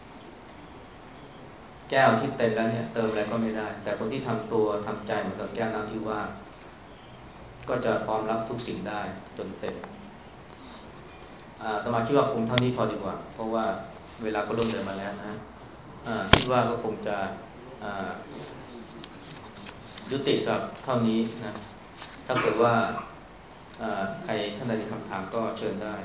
แก้วที่เต็มแล้วเนี่ยเติมอะไรก็ไม่ได้แต่คนที่ทำตัวทำใจเหมือนกับแก้วน้ำที่ว่างก็จะพร้อมรับทุกสิ่งได้จนเต็มอ่าตมาคิดว่าคงเท่านี้พอดีกว่าเพราะว่าเวลาก็ล่วงเลยมาแล้วนะอ่าคิดว่าก็คงจะอ่ายุติสักเท่านี้นะถ้าเกิดว่าใครท่านใดมีคำถามก็เชิญได้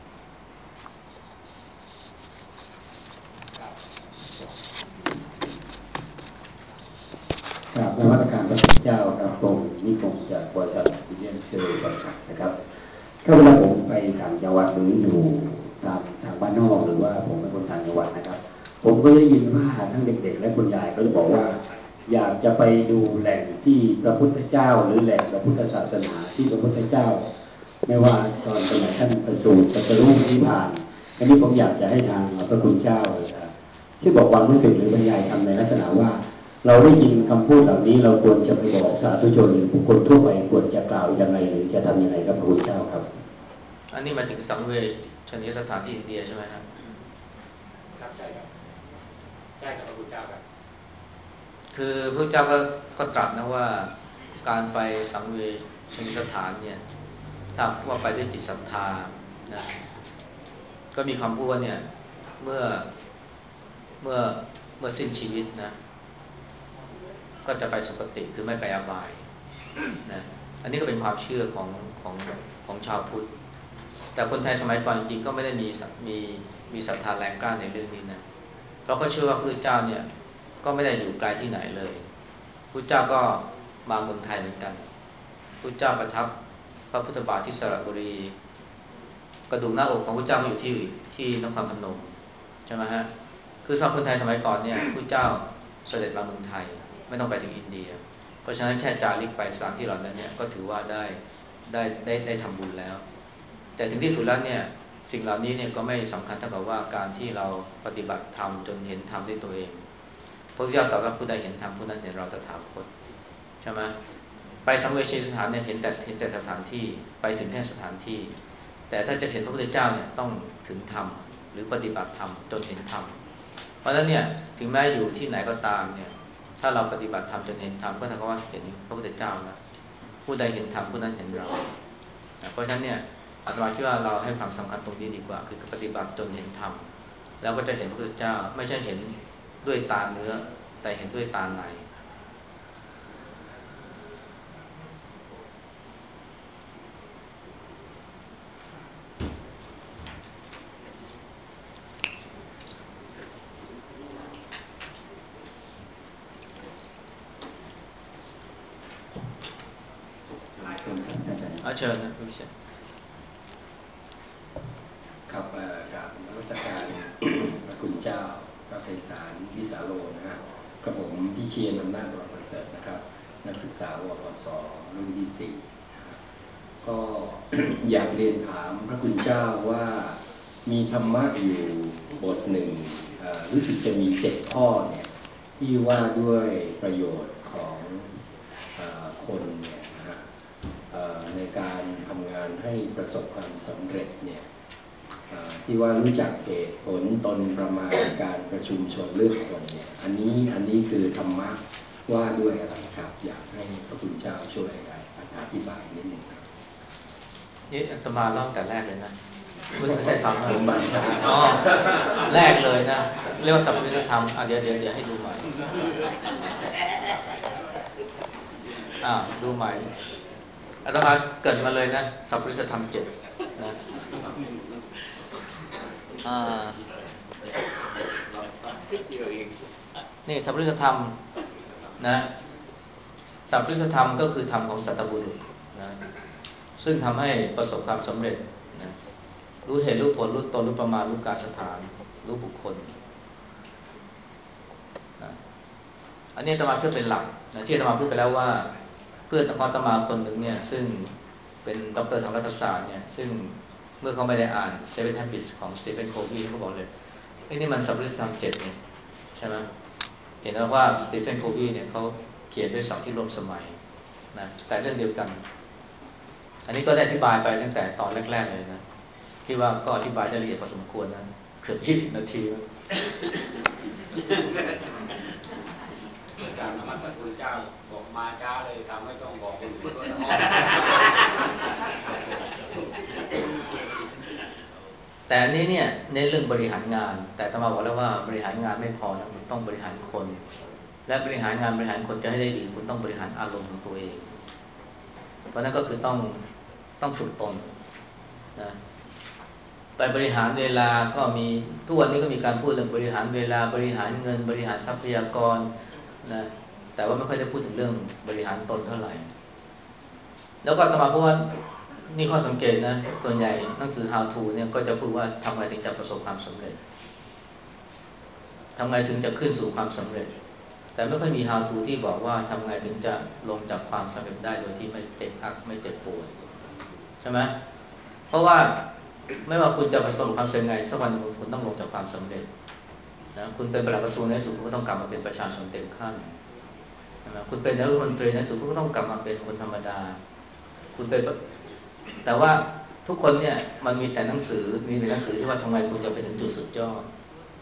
กราบนมัสการพระพุทธเจ้าครับผมนี่ผมจากบริษัทวิลเลียมเชอร์จำกัดนะครับก็เวลาผมไปต่างจังหวัดหรืออยู่ตามทางบ้านนอกหรือว่าผมเป็นคนต่างจังหวัดนะครับผมก็ได้ยินว่าทั้งเด็กๆและคุณยายก็จะบอกว่าอยากจะไปดูแหล่งที่พระพุทธเจ้าหรือแหล่งพระพุทธศาสนาที่พระพุทธเจ้าไม่ว่าตอนสมัยท่านประสูติตรัสรู้นิพพานอันนี้ผมอยากจะให้ทางพระคุณเจ้าที่บอกความรู้สึกหรือบรรยายทำในลักษณะว่าเราได้ยินคำพูดเหล่านี้เราควรจะไปบอกสาธุชนหรือบุคคลทั่วไปควรจะกล่าวยังไงหรือจะทำยังไงครับพระคุณเจ้าครับอันนี้มาถึงสังเวชนียสถานที่อินเดียใช่ไหมครับครับใช่ครับใช่ครับพระคุณเจ้าครับคือพระเจ้าก็ก็ตรัสนะว่าการไปสังเวชนียสถานเนี่ยถ้าว่าไปด้วยจิตศรัทธานะก็มีคำพูดว่าเนี่ยเมื่อเมื่อเมื่อสิ้นชีวิตนะก็จะไปสุคติคือไม่ไปอบายนะอันนี้ก็เป็นความเชื่อของของของชาวพุทธแต่คนไทยสมัยก่อนจริงๆก็ไม่ได้มีมีมีศรัทธาแรงกล้าในเรื่องนี้นะเพราะเขาเชื่อว่าพระเจ้าเนี่ยก็ไม่ได้อยู่ไกลที่ไหนเลยพระเจ้าก็มาเมืองไทยเหมือนกันพระเจ้าประทับพระพุทธบาทที่สระบุรีกระดูกหน้าอกของพระเจ้าก็อยู่ที่ที่นครพนมใช่ไหมฮะคือสำหรับคนไทยสมัยก่อนเนี่ยพระเจ้าเสด็จมาเมืองไทยไม่ต้องไปถึงอินเดียเพราะฉะนั้นแค่จาริกไปสถานที่เหล่านั้นเนี่ยก็ถือว่าได้ได้ได้ได้ทำบุญแล้วแต่ถึงที่สุดแล้วเนี่ยสิ่งเหล่านี้เนี่ยก็ไม่สำคัญเท่ากับว่าการที่เราปฏิบัติธรรมจนเห็นธรรมด้วยตัวเองพระเจ้าตรัสว่าผู้ใดเห็นธรรมผู้นั้นเห็นเราตถาคตใช่ไหมไปสังเวชนียสถานเนี่ยเห็นแต่เห็นแต่สถานที่ไปถึงแค่สถานที่แต่ถ้าจะเห็นพระพุทธเจ้าเนี่ยต้องถึงธรรมหรือปฏิบัติธรรมจนเห็นธรรมเพราะฉะนั้นเนี่ยถึงแม้อยู่ที่ไหนก็ตามเนี่ยถ้าเราปฏิบัติธรรมจนเห็นธรรมก็เท่ากับว่าเห็นพระพุทธเจ้าแล้วผู้ใดเห็นธรรมผู้นั้นเห็นเราเพราะฉะนั้นเนี่ยอาตมาคิดว่าเราให้ความสำคัญตรงนี้ดีกว่าคือปฏิบัติจนเห็นธรรมแล้วก็จะเห็นพระพุทธเจ้าไม่ใช่เห็นด้วยตาเนื้อแต่เห็นด้วยตาในอาเชิญนะพี่เชษครับกับนมัสการพระคุณเจ้าพระไพศาลวิสาโลนะครับกับผมพี่เชียนอำนาจบรประเสริฐนะครับนักศึกษาวปศรุ่นที่สี่ก็อยากเรียนถามพระคุณเจ้าว่ามีธรรมะอยู่บทหนึ่งรู้สึกจะมีเจ็ดข้อเนี่ยที่ว่าด้วยประโยชน์ของคนเนี่ยนะฮะในการทำงานให้ประสบความสำเร็จเนี่ยที่ว่ารู้จักเหตุผลตนประมาณการประชุมชนเลือกคนเนี่ยอันนี้อันนี้คือธรรมะว่าด้วยอะไรครับอยากให้พระคุณเจ้าช่วยอธิบายนิดหนึ่งครับนี่อาตมาเล่าแต่แรกเลยนะคุณไม่ได้ฟังผมมาช้าอ๋อแรกเลยนะเรียกว่าสัพพิสธรรมอ่ะเดี๋ยวเดี๋ยวเดี๋ยวให้ดูใหม่อ่าดูใหม่อาตมาเกิดมาเลยนะสัพพิสธรรมเจ็ดนะอ่านี่สัพพิสธรรมนะสัพพิสธรรมก็คือธรรมของสัตบุรุษนะซึ่งทำให้ประสบความสำเร็จนะรู้เหตุรู้ผลรู้ตนรู้ประมาณรู้กาลสถานรู้บุคคลนะอันนี้อาตมาเพื่อเป็นหลักนะที่อาตมาพูดไปแล้วว่าเพื่อนอาตมาคนหนึ่งเนี่ยซึ่งเป็นด็อกเตอร์ทางรัฐศาสตร์เนี่ยซึ่งเมื่อเขาไม่ได้อ่าน Seven Habits ของ Stephen Covey เขาบอกเลยไอ้นี่มันสัพพิสธรรมเจ็ดเนี่ยใช่ไหมเห็นแล้วว่า Stephen Covey เนี่ยเขาเขียนด้วยศัพท์ที่ร่วมสมัยนะแต่เรื่องเดียวกันอันนี้ก็ได้อธิบายไปตั้งแต่ตอนแรกๆเลยนะที่ว่าก็อธิบายได้ละเอียดพอสมควรนะเกือบยี่สิบนาทีการนมัสการพระเจ้าบอกมาช้าเลยทำให้ต้องบอกคนอื่นด้วยแต่อันนี้เนี่ยในเรื่องบริหารงานแต่ตมาบอกแล้วว่าบริหารงานไม่พอนะมันต้องบริหารคนและบริหารงานบริหารคนจะให้ได้ดีคุณต้องบริหารอารมณ์ของตัวเองเพราะนั้นก็คือต้องต้องฝึกตนนะไปบริหารเวลาก็มีทุกวันนี้ก็มีการพูดเรื่องบริหารเวลาบริหารเงินบริหารทรัพยากรนะแต่ว่าไม่ค่อยได้พูดถึงเรื่องบริหารตนเท่าไหร่แล้วก็ตมาเพราะว่านี่ข้อสังเกตนะส่วนใหญ่หนังสือ how to เนี่ยก็จะพูดว่าทำไงถึงจะประสบความสำเร็จทำไงถึงจะขึ้นสู่ความสำเร็จแต่ไม่ค่อยมี how to ที่บอกว่าทำไงถึงจะลงจากความสำเร็จได้โดยที่ไม่เจ็บอักไม่เจ็บปวดใช่ไหมเพราะว่าไม่ว่าคุณจะประสบความสำเร็จไงสักวันหนึ่งคุณต้องลงจากความสำเร็จนะคุณเป็นปลัดกระทรวงในสุดคุณก็ต้องกลับมาเป็นประชาชนเต็มขั้นใช่ไหมคุณเป็นนายกรัฐมนตรีในสุดคุณก็ต้องกลับมาเป็นคนธรรมดาคุณเป็นแต่ว่าทุกคนเนี่ยมันมีแต่หนังสือมีแต่หนังสือที่ว่าทำไมคุณจะไปถึงจุดสุดยอด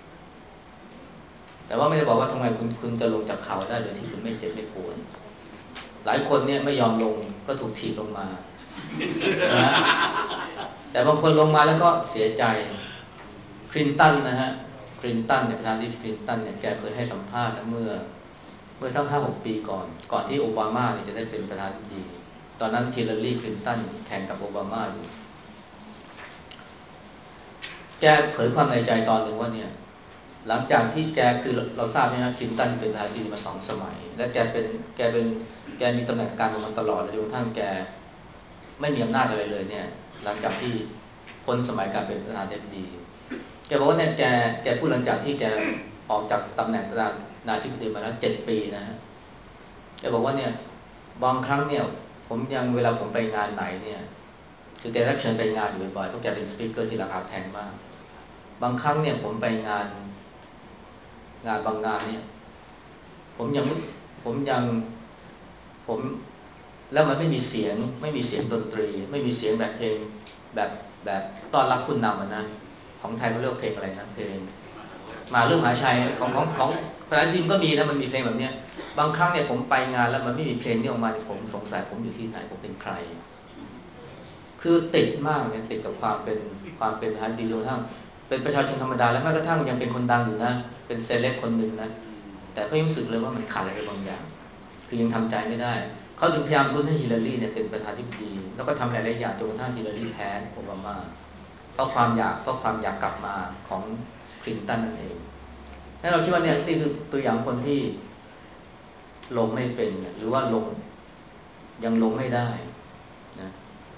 แต่ว่าไม่ได้บอกว่าทำไมคุณคุณจะลงจากเขาได้โดยที่คุณไม่เจ็บไม่ปวดหลายคนเนี่ยไม่ยอมลงก็ถูกถีบลงมานะแต่บางคนลงมาแล้วก็เสียใจคลินตันนะฮะคลินตันเนี่ยประธานาธิบดีคลินตันเนี่ยแกเคยให้สัมภาษณ์นะเมื่อเมื่อสักห้าหกปีก่อนก่อนที่โอบามาเนี่ยจะได้เป็นประธานาธิบดีตอนนั้นฮิลลารีคลินตันแข่งกับโอบามาอยู่แกเผยความในใจตอนหนึ่งว่าเนี่ยหลังจากที่แกคือเราทราบไหมฮะคลินตันเป็นประธานาธิบดีมาสองสมัยและแกเป็นแกเป็นแกมีตำแหน่งการเมืองมาตลอดจนกระทั่งแกไม่มีอำนาจอะไรเลยเนี่ยหลังจากที่พ้นสมัยการเป็นประธานาธิบดีแกบอกว่าเนี่ยแกแกพูดหลังจากที่แกออกจากตำแหน่งประธานาธิบดีมาแล้วเจ็ดปีนะฮะแกบอกว่าเนี่ยบางครั้งเนี่ยผมยังเวลาผมไปงานไหนเนี่ยคือแกรับเชิญไปงานอยู่บ่อยๆเพราะแกเป็นสปีกเกอร์ที่ราคาแพงมากบางครั้งเนี่ยผมไปงานงานบางงานเนี่ยผมยังผมยังผมแล้วมันไม่มีเสียงไม่มีเสียงดนตรีไม่มีเสียงแบบเพลงแบบแบบต้อนรับผู้นำนะของไทยเขาเรียกเพลงอะไรนะเพลงมาเรื่องมหาชัยของของของประเทศจีนก็มีนะมันมีเพลงแบบเนี้ยบางครั้งเนี่ยผมไปงานแล้วมันไม่มีเพลงที่ออกมาผมสงสัยผมอยู่ที่ไหนผมเป็นใครคือติดมากเนี่ยติดกับความเป็นความเป็นฮันดีจนกระทั่งเป็นประชาชนธรรมดาแล้วแม้กระทั่งยังเป็นคนดังอยู่นะเป็นเซเลบคนหนึ่งนะแต่ก็ยังรู้สึกเลยว่ามันขาดอะไรบางอย่างคือยังทำใจไม่ได้เขาถึงพยายามรุ้นให้ฮิลลารีเนี่ยเป็นประธานาธิบดีแล้วก็ทำหลายๆอย่างจนกระทั่งฮิลลารีแพ้โอบามาเพราะความอยากเพราะความอยากกลับมาของคลินตันนั่นเองให้เราคิดว่าเนี่ยนี่คือตัวอย่างคนที่ลงไม่เป็นหรือว่าลงยังลงไม่ได้นะ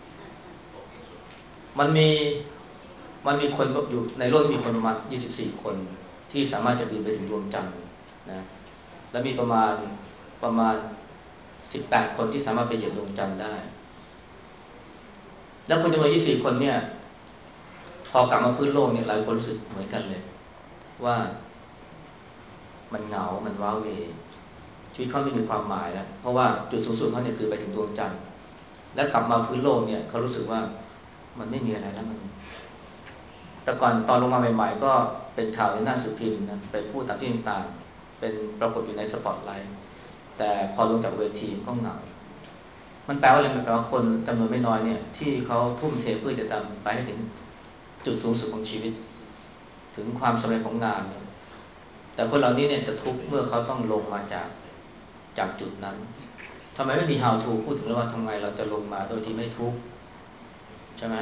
มันมีมันมีคนอยู่ในโลกมีคนประมาณยี่สิบสี่คนที่สามารถจะบินไปถึงดวงจันทร์นะและมีประมาณประมาณสิบแปดคนที่สามารถไปเหยียบดวงจันทร์ได้แล้วคนจำนวนยี่สิบสี่คนเนี่ยพอกลับมาพื้นโลกเนี่ยหลายคนรู้สึกเหมือนกันเลยว่ามันเหงามันว้าเหวชีวิตเขาไม่มีความหมายแล้วเพราะว่าจุดสูงสุดเขาเนี่ยคือไปถึงดวงจันทร์แล้วกลับมาพื้นโลกเนี่ยเขารู้สึกว่ามันไม่มีอะไรแล้วมันแต่ก่อนตอนลงมาใหม่ๆก็เป็นข่าวในหน้าสือพิมพ์นะไปพูดตามที่ต่างๆเป็นปรากฏอยู่ในสปอตไลท์แต่พอลงจากเวทีก็เหงามันแปลว่าอะไรมันแปลว่าคนจำนวนไม่น้อยเนี่ยที่เขาทุ่มเทเพื่อจะทำไปให้ถึงจุดสูงสุดของชีวิตถึงความสำเร็จของงานเนี่ยแต่คนเหล่านี้เนี่ยจะทุกข์เมื่อเขาต้องลงมาจากจากจุดนั้นทำไมไม่มี how to พูดถึงแล้วว่าทำไงเราจะลงมาโดยที่ไม่ทุกข์ใช่ไหม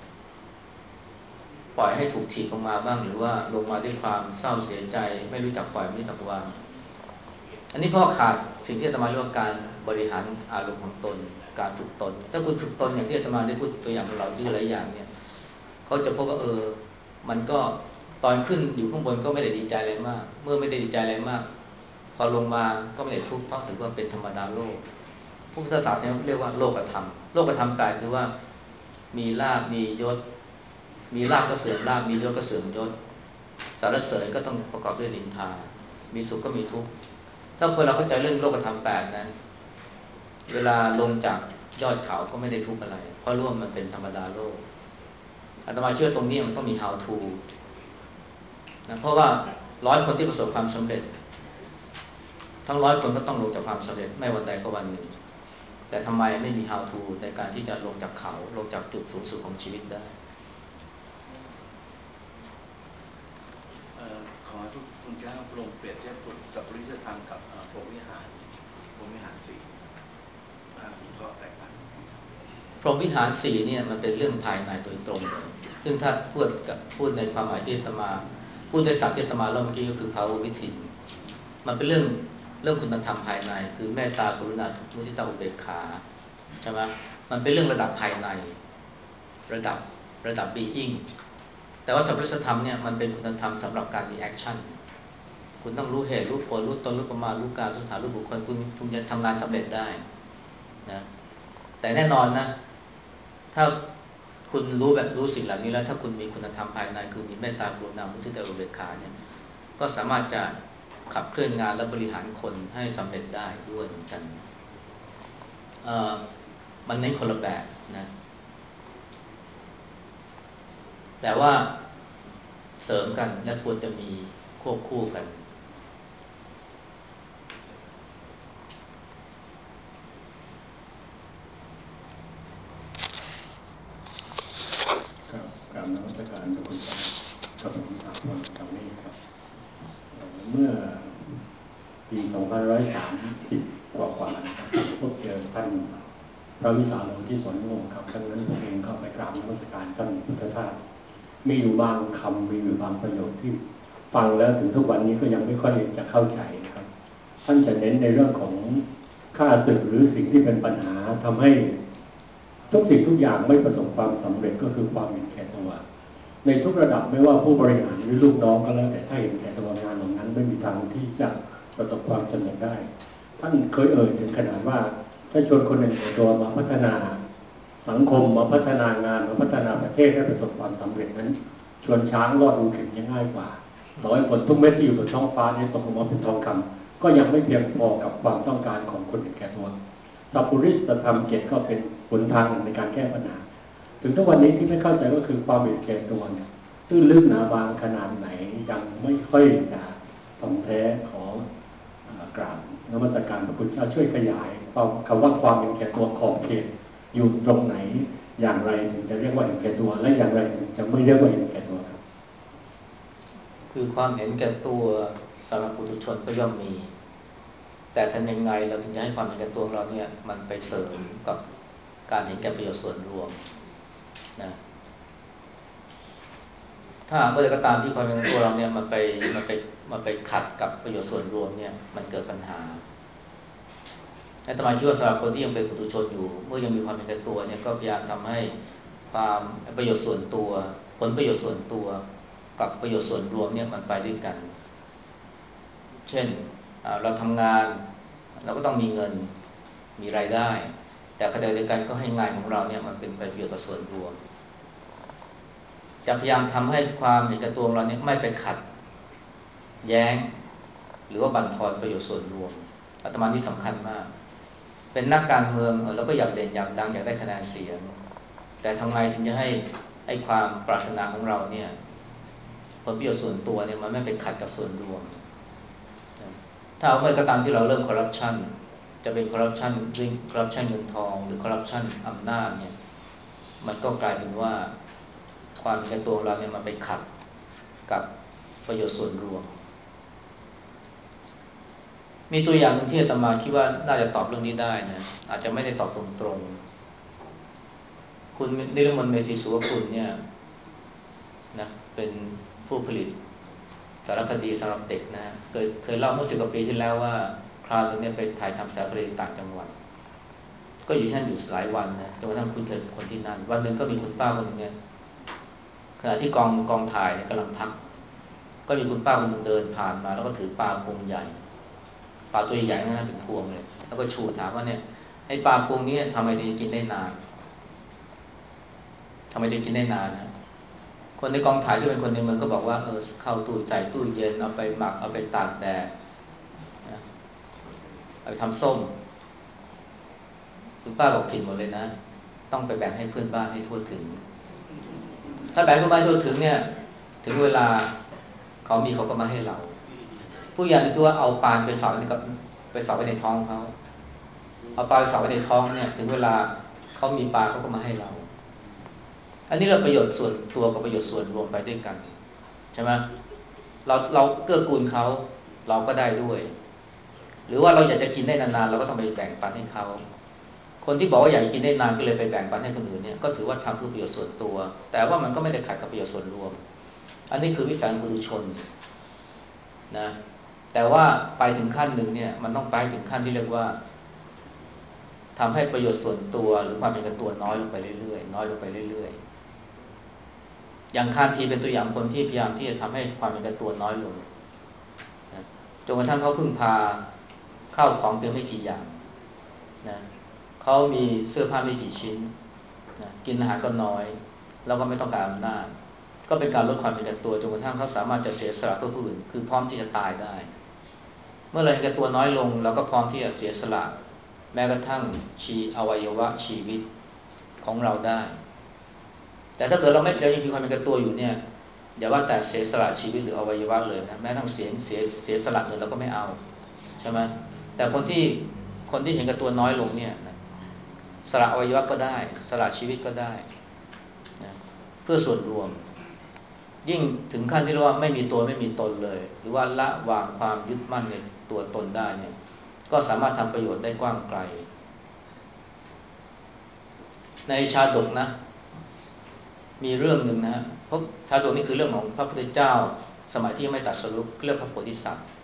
ปล่อยให้ถูกถีบลงมาบ้างหรือว่าลงมาด้วยความเศร้าเสียใจไม่รู้จักปล่อยไม่รู้จักวางอันนี้พ่อขาดสิ่งที่อาตมาเรียกว่าการบริหารอารมณ์ของตนการฝึกตนถ้าคุณฝึกตนอย่างที่อาตมาได้พูดตัวอย่างของเราที่หลายอย่างเนี่ยเขาจะพบว่าเออมันก็ตอนขึ้นอยู่ข้างบนก็ไม่ได้ดีใจอะไรมากเมื่อไม่ได้ดีใจอะไรมากพอลงมาก็ไม่ได้ทุกข์เพราะถือว่าเป็นธรรมดาโลกพุทธศาสนาเรียกว่าโลกธรรมโลกธรรมแปลคือว่ามีลาภมียศมีลาภก็เสื่อมลาภมียศก็เสื่อมยศสรรเสริญก็ต้องประกอบด้วยนินทามีสุขก็มีทุกข์ถ้าคนเราเข้าใจเรื่องโลกธรรมแปดนะเวลาลงจากยอดเขาก็ไม่ได้ทุกข์อะไรเพราะรู้ว่ามันเป็นธรรมดาโลกอาตมาเชื่อตรงนี้มันต้องมี how to นะเพราะว่าร้อยคนที่ประสบความสำเร็จทั้งร้อยคนก็ต้องลงจากความสำเร็จไม่วันใดก็วันหนึ่งแต่ทำไมไม่มี how to ในการที่จะลงจากเขาลงจากจุดสูงสุดของชีวิตได้ขอทุกคุณเจ้าลงเปรียบเทียบสัพพุริสธรรมกับพรหมวิหารพรหมวิหารสี่มีข้อแตกต่างพรหมวิหารสี่เนี่ยมันเป็นเรื่องภายในโดยตรงเลยซึ่งถ้าพูดกับพูดในความหมายที่อาตมาพูดด้วยศัพท์ที่อาตมาเล่าเมื่อกี้ก็คือ power within มันเป็นเรื่องเรื่องคุณธรรมภายในคือเมตตากรุณามุทิตาอุเบกขาใช่ไหมมันเป็นเรื่องระดับภายในระดับระดับ being แต่ว่าสัพพุริสธรรมเนี่ยมันเป็นคุณธรรมสำหรับการมีแอคชั่นคุณต้องรู้เหตุรู้ผลรู้ตนรู้ประมาณรู้การรู้สถานรู้บุคคลคุณคุณจะทำงานสำเร็จได้นะแต่แน่นอนนะถ้าคุณรู้แบบรู้สิ่งเหล่านี้แล้วถ้าคุณมีคุณธรรมภายในคือมีเมตตากรุณามุทิตาอุเบกขาเนี่ยก็สามารถจะขับเคลื่อนงานและบริหารคนให้สำเร็จได้ด้วยเหมือนกันเอ่อมันเน้นคนละแบบนะแต่ว่าเสริมกันและควรจะมีควบคู่กันครับกราบนมัสการพระคุณเจ้ากับผมถามคนคำนี้ครับเมื่อปีสองพันห้าร้อยสามสิบกว่าๆนะครับพบเจอท่านพระวิสาโลที่สวนโมกครับครั้งนั้นผมเองเข้าไปกราบนมัสการท่านพุทธทาสมีอยู่บางคำมีอยู่บางประโยคที่ฟังแล้วถึงทุกวันนี้ก็ยังไม่ค่อยจะเข้าใจนะครับท่านจะเน้นในเรื่องของค่าศึกหรือสิ่งที่เป็นปัญหาทำให้ทุกสิ่งทุกอย่างไม่ประสบความสำเร็จก็คือความเห็นแก่ตัวในทุกระดับไม่ว่าผู้บริหารหรือลูกน้องก็แล้วแต่ถ้าเห็นแก่ตัวงานเหล่านั้นไม่มีทางที่จะประสบความสำเร็จได้ท่านเคยเอ่ยถึงขนาดว่าถ้าชวนคนเห็นแก่ตัวมาพัฒนาสังคมมาพัฒนางานมาพัฒนาประเทศให้ประสบความสำเร็จนั้นชวนช้างรอดรูเข็มยังง่ายกว่าต่อให้ฝนทุกเม็ดที่อยู่บนท้องฟ้านี้ตกลงมาเป็นทองคำก็ยังไม่เพียงพอกับความต้องการของคนเห็นแก่ตัวสัพพุริสธรรมเจ็ดก็เป็นหนทางหนึ่งในการแก้ปัญหาถึงทุกวันนี้ที่ไม่เข้าใจก็คือความเห็นแก่ตัวเนี่ยตื้นลึกหนาบางขนาดไหนยังไม่ค่อยจะท่องแท้ของกราบนมัสการพระคุณเจ้าช่วยขยายคำว่าความเห็นแก่ตัวขอบเขตอยู่ตรงไหนอย่างไรถึงจะเรียกว่าเห็นแก่ตัวและอย่างไรถึงจะไม่เรียกว่าเห็นแก่ตัวครับคือความเห็นแก่ตัวสำหรับปุถุชนก็ย่อมมีแต่ทำยังไงเราถึงจะให้ความเห็นแก่ตัวของเราเนี่ยมันไปเสริมกับการเห็นแก่ประโยชน์ส่วนรวมนะถ้าเมื่อใดก็ตามที่ความเห็นแก่ตัวเราเนี่ยมันไปมันไปมันไปขัดกับประโยชน์ส่วนรวมเนี่ยมันเกิดปัญหาอาตมาคิดว่าสำหรับคนที่ยังเป็นปุถุชนอยู่เมื่อยังมีความเห็นแก่ตัวเนี่ยก็พยายามทำให้ความประโยชน์ส่วนตัวผลประโยชน์ส่วนตัวกับประโยชน์ส่วนรวมเนี่ยมันไปด้วยกันเช่นเราทำงานเราก็ต้องมีเงินมีรายได้แต่ขณะเดียวกันก็ให้งานของเราเนี่ยมันเป็นประโยชน์ต่อส่วนรวมจะพยายามทำให้ความเห็นแก่ตัวของเราเนี่ยไม่ไปขัดแย้งหรือว่าบั่นทอนประโยชน์ส่วนรวมอาตมานี่สำคัญมากเป็นนักการเมืองเราก็อยากเด่นอยากดังอยากได้คะแนนเสียงแต่ทำไงถึงจะให้ให้ความปรารถนาของเราเนี่ยผลประโยชน์ส่วนตัวเนี่ยมันไม่ไปขัดกับส่วนรวมถ้าเอาเมื่อก็ตามที่เราเริ่มคอร์รัปชันจะเป็นคอร์รัปชันเรื่องคอร์รัปชันเงินทองหรือคอร์รัปชันอำนาจเนี่ยมันก็กลายเป็นว่าความเป็นตัวเราเนี่ยมันไปขัดกับประโยชน์ส่วนรวมมีตัวอย่างหนึ่งที่อาตมาคิดว่าน่าจะตอบเรื่องนี้ได้นะอาจจะไม่ได้ตอบตรงๆคุณนิรมนต์เมธีสุวคุณเนี่ยนะเป็นผู้ผลิตสารคดีสำหรับเด็กนะเคยเคยเล่าเมื่อสิบกว่าปีที่แล้วว่าคราวนึงเนี่ยไปถ่ายทำสารคดีต่างจังหวัดก็อยู่ที่นั่นอยู่หลายวันนะจนกระทั่งคุ้นเคยคนที่นั่นวันหนึ่งก็มีคุณป้าคนหนึ่งเนี่ยขณะที่กองกองถ่ายเนี่ยกำลังพักก็มีคุณป้าคนหนึ่งเดินผ่านมาแล้วก็ถือปลาพวงใหญ่ปลาตัวใหญ่นะเป็นพวงเลยแล้วก็ชูถามว่าเนี่ยไอ้ปลาพวงนี้ทำไมถึงกินได้นานทำไมถึงกินได้นานนะคนในกองถ่ายซึ่งเป็นคนในเมืองก็บอกว่าเออเข้าตู้ใส่ตู้เย็นเอาไปหมักเอาไปตากแดดเอาไปทำส้มคุณป้าบอกผิดหมดเลยนะต้องไปแบ่งให้เพื่อนบ้านให้ทั่วถึงถ้าแบ่งเพื่อนบ้านทั่วถึงเนี่ยถึงเวลาเขามีเขาก็มาให้เราผู้ใหญ่คือว่าเอาปลาไปฝากไว้กับไปฝากไว้ในท้องเขาเอาปลาไปฝากไว้ในท้องเนี่ยถึงเวลาเขามีปลาเขาก็มาให้เราอันนี้เราประโยชน์ส่วนตัวกับประโยชน์ส่วนรวมไปด้วยกันใช่ไหมเราเราเกื้อกูลเขาเราก็ได้ด้วยหรือว่าเราอยากจะกินได้นานๆเราก็ต้องไปแบ่งปันให้เขาคนที่บอกว่าอยากกินได้นานก็เลยไปแบ่งปันให้คนอื่นเนี่ยก็ถือว่าทำเพื่อประโยชน์ส่วนตัวแต่ว่ามันก็ไม่ได้ขัดกับประโยชน์ส่วนรวมอันนี้คือวิสัยปุถุชนนะแต่ว่าไปถึงขั้นหนึ่งเนี่ยมันต้องไปถึงขั้นที่เรียกว่าทำให้ประโยชน์ส่วนตัวหรือความเป็นตัวน้อยลงไปเรื่อยๆน้อยลงไปเรื่อยๆอย่างคานทีเป็นตัวอย่างคนที่พยายามที่จะทำให้ความเป็นตัวน้อยลงนะจนกระทั่งเขาพึ่งพาข้าวของเพียงไม่กี่อย่างนะเขามีเสื้อผ้าไม่กี่ชิ้นนะกินอาหารก็น้อยแล้วก็ไม่ต้องการอำนาจก็เป็นการลดความเป็นตัวจนกระทั่งเขาสามารถจะเสียสละเพื่อผู้อื่นคือพร้อมที่จะตายได้เมื่อเราเห็นแก่ตัวน้อยลงเราก็พร้อมที่จะเสียสละแม้กระทั่งชีอวัยวะชีวิตของเราได้แต่ถ้าเกิดเราไม่เรายังมีความเป็นแก่ตัวอยู่เนี่ยอย่าว่าแต่เสียสละชีวิตหรืออวัยวะเลยนะแม้ทั้งเสียเสียเสียสละเงินเราก็ไม่เอาใช่ไหมแต่คนที่คนที่เห็นแก่ตัวน้อยลงเนี่ยสละอวัยวะก็ได้สละชีวิตก็ได้นะเพื่อส่วนรวมยิ่งถึงขั้นที่เรียกว่าไม่มีตัวไม่มีตนเลยหรือว่าละวางความยึดมั่นในตัวตนได้เนี่ยก็สามารถทำประโยชน์ได้กว้างไกลในชาดกนะมีเรื่องหนึ่งนะเพราะชาดกนี่คือเรื่องของพระพุทธเจ้าสมัยที่ไม่ตรัสรู้เรียกพระโพธิสัตว์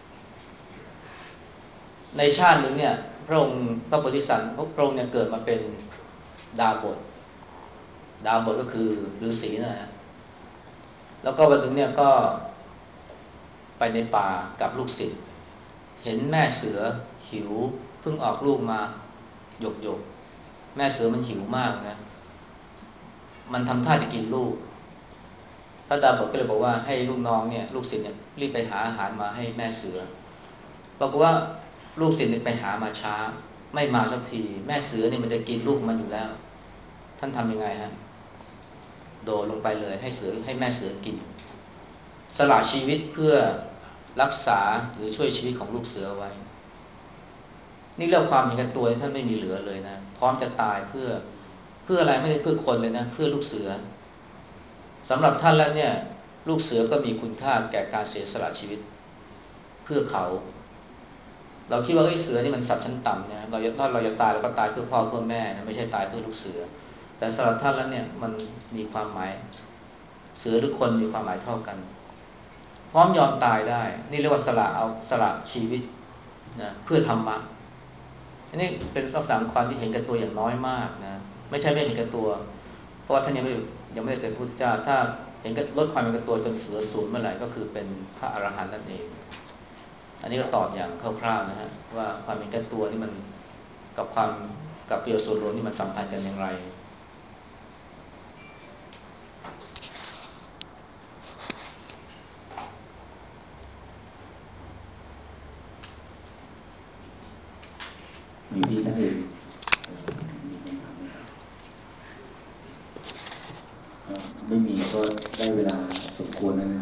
ในชาติหนึ่งเนี่ยพระองค์พระโพธิสัตว์พระองค์เนี่ยเกิดมาเป็นดาบทดาบทก็คือฤาษีนะฮะแล้วก็วันหนึ่งเนี่ยก็ไปในป่ากับลูกศิษย์เห็นแม่เสือหิวเพิ่งออกลูกมาหยกหยกแม่เสือมันหิวมากนะมันทำท่าจะกินลูกพระดาบทก็เลยบอกว่าให้ลูกน้องเนี่ยลูกศิษย์เนี่ยรีบไปหาอาหารมาให้แม่เสือบอกว่าลูกศิษย์เนี่ยไปหามาช้าไม่มาสักทีแม่เสือเนี่ยมันจะกินลูกมันอยู่แล้วท่านทำยังไงฮะโดดลงไปเลยให้เสือให้แม่เสือกินสละชีวิตเพื่อรักษาหรือช่วยชีวิตของลูกเสือไว้นี่เรื่องความเห็นแก่ตัวท่านไม่มีเหลือเลยนะพร้อมจะตายเพื่อเพื่ออะไรไม่ได้เพื่อคนเลยนะเพื่อลูกเสือสำหรับท่านแล้วเนี่ยลูกเสือก็มีคุณค่าแก่การเสียสละชีวิตเพื่อเขาเราคิดว่าไอ้เสือนี่มันสัตว์ชั้นต่ำเนี่ยเราถ้าเราจะตายเราก็ตายเพื่อพ่อเพื่อแม่นะไม่ใช่ตายเพื่อลูกเสือแต่สำหรับท่านแล้วเนี่ยมันมีความหมายเสือหรือคนมีความหมายเท่ากันพร้อมยอมตายได้นี่เรียกว่าสละเอาสละชีวิตนะเพื่อธรรมะอันนี้เป็นลักษณะความที่เห็นแก่ตัวอย่างน้อยมากนะไม่ใช่ไม่เห็นแก่ตัวเพราะว่าท่านยังไม่ยังไม่ได้เป็นพุทธเจ้าถ้าเห็นลดความเห็นแก่ตัวจนเสือศูนย์เมื่อไหร่ก็คือเป็นพระอรหันต์นั่นเองอันนี้ก็ตอบอย่างคร่าวๆนะฮะว่าความเห็นแก่ตัวนี่มันกับความกับประโยชน์ส่วนรวมนี่มันสัมพันธ์กันอย่างไรมีพี่ท่านอื่นมีคำถามไหมครับไม่มีก็ได้เวลาสมควรแล้วนะ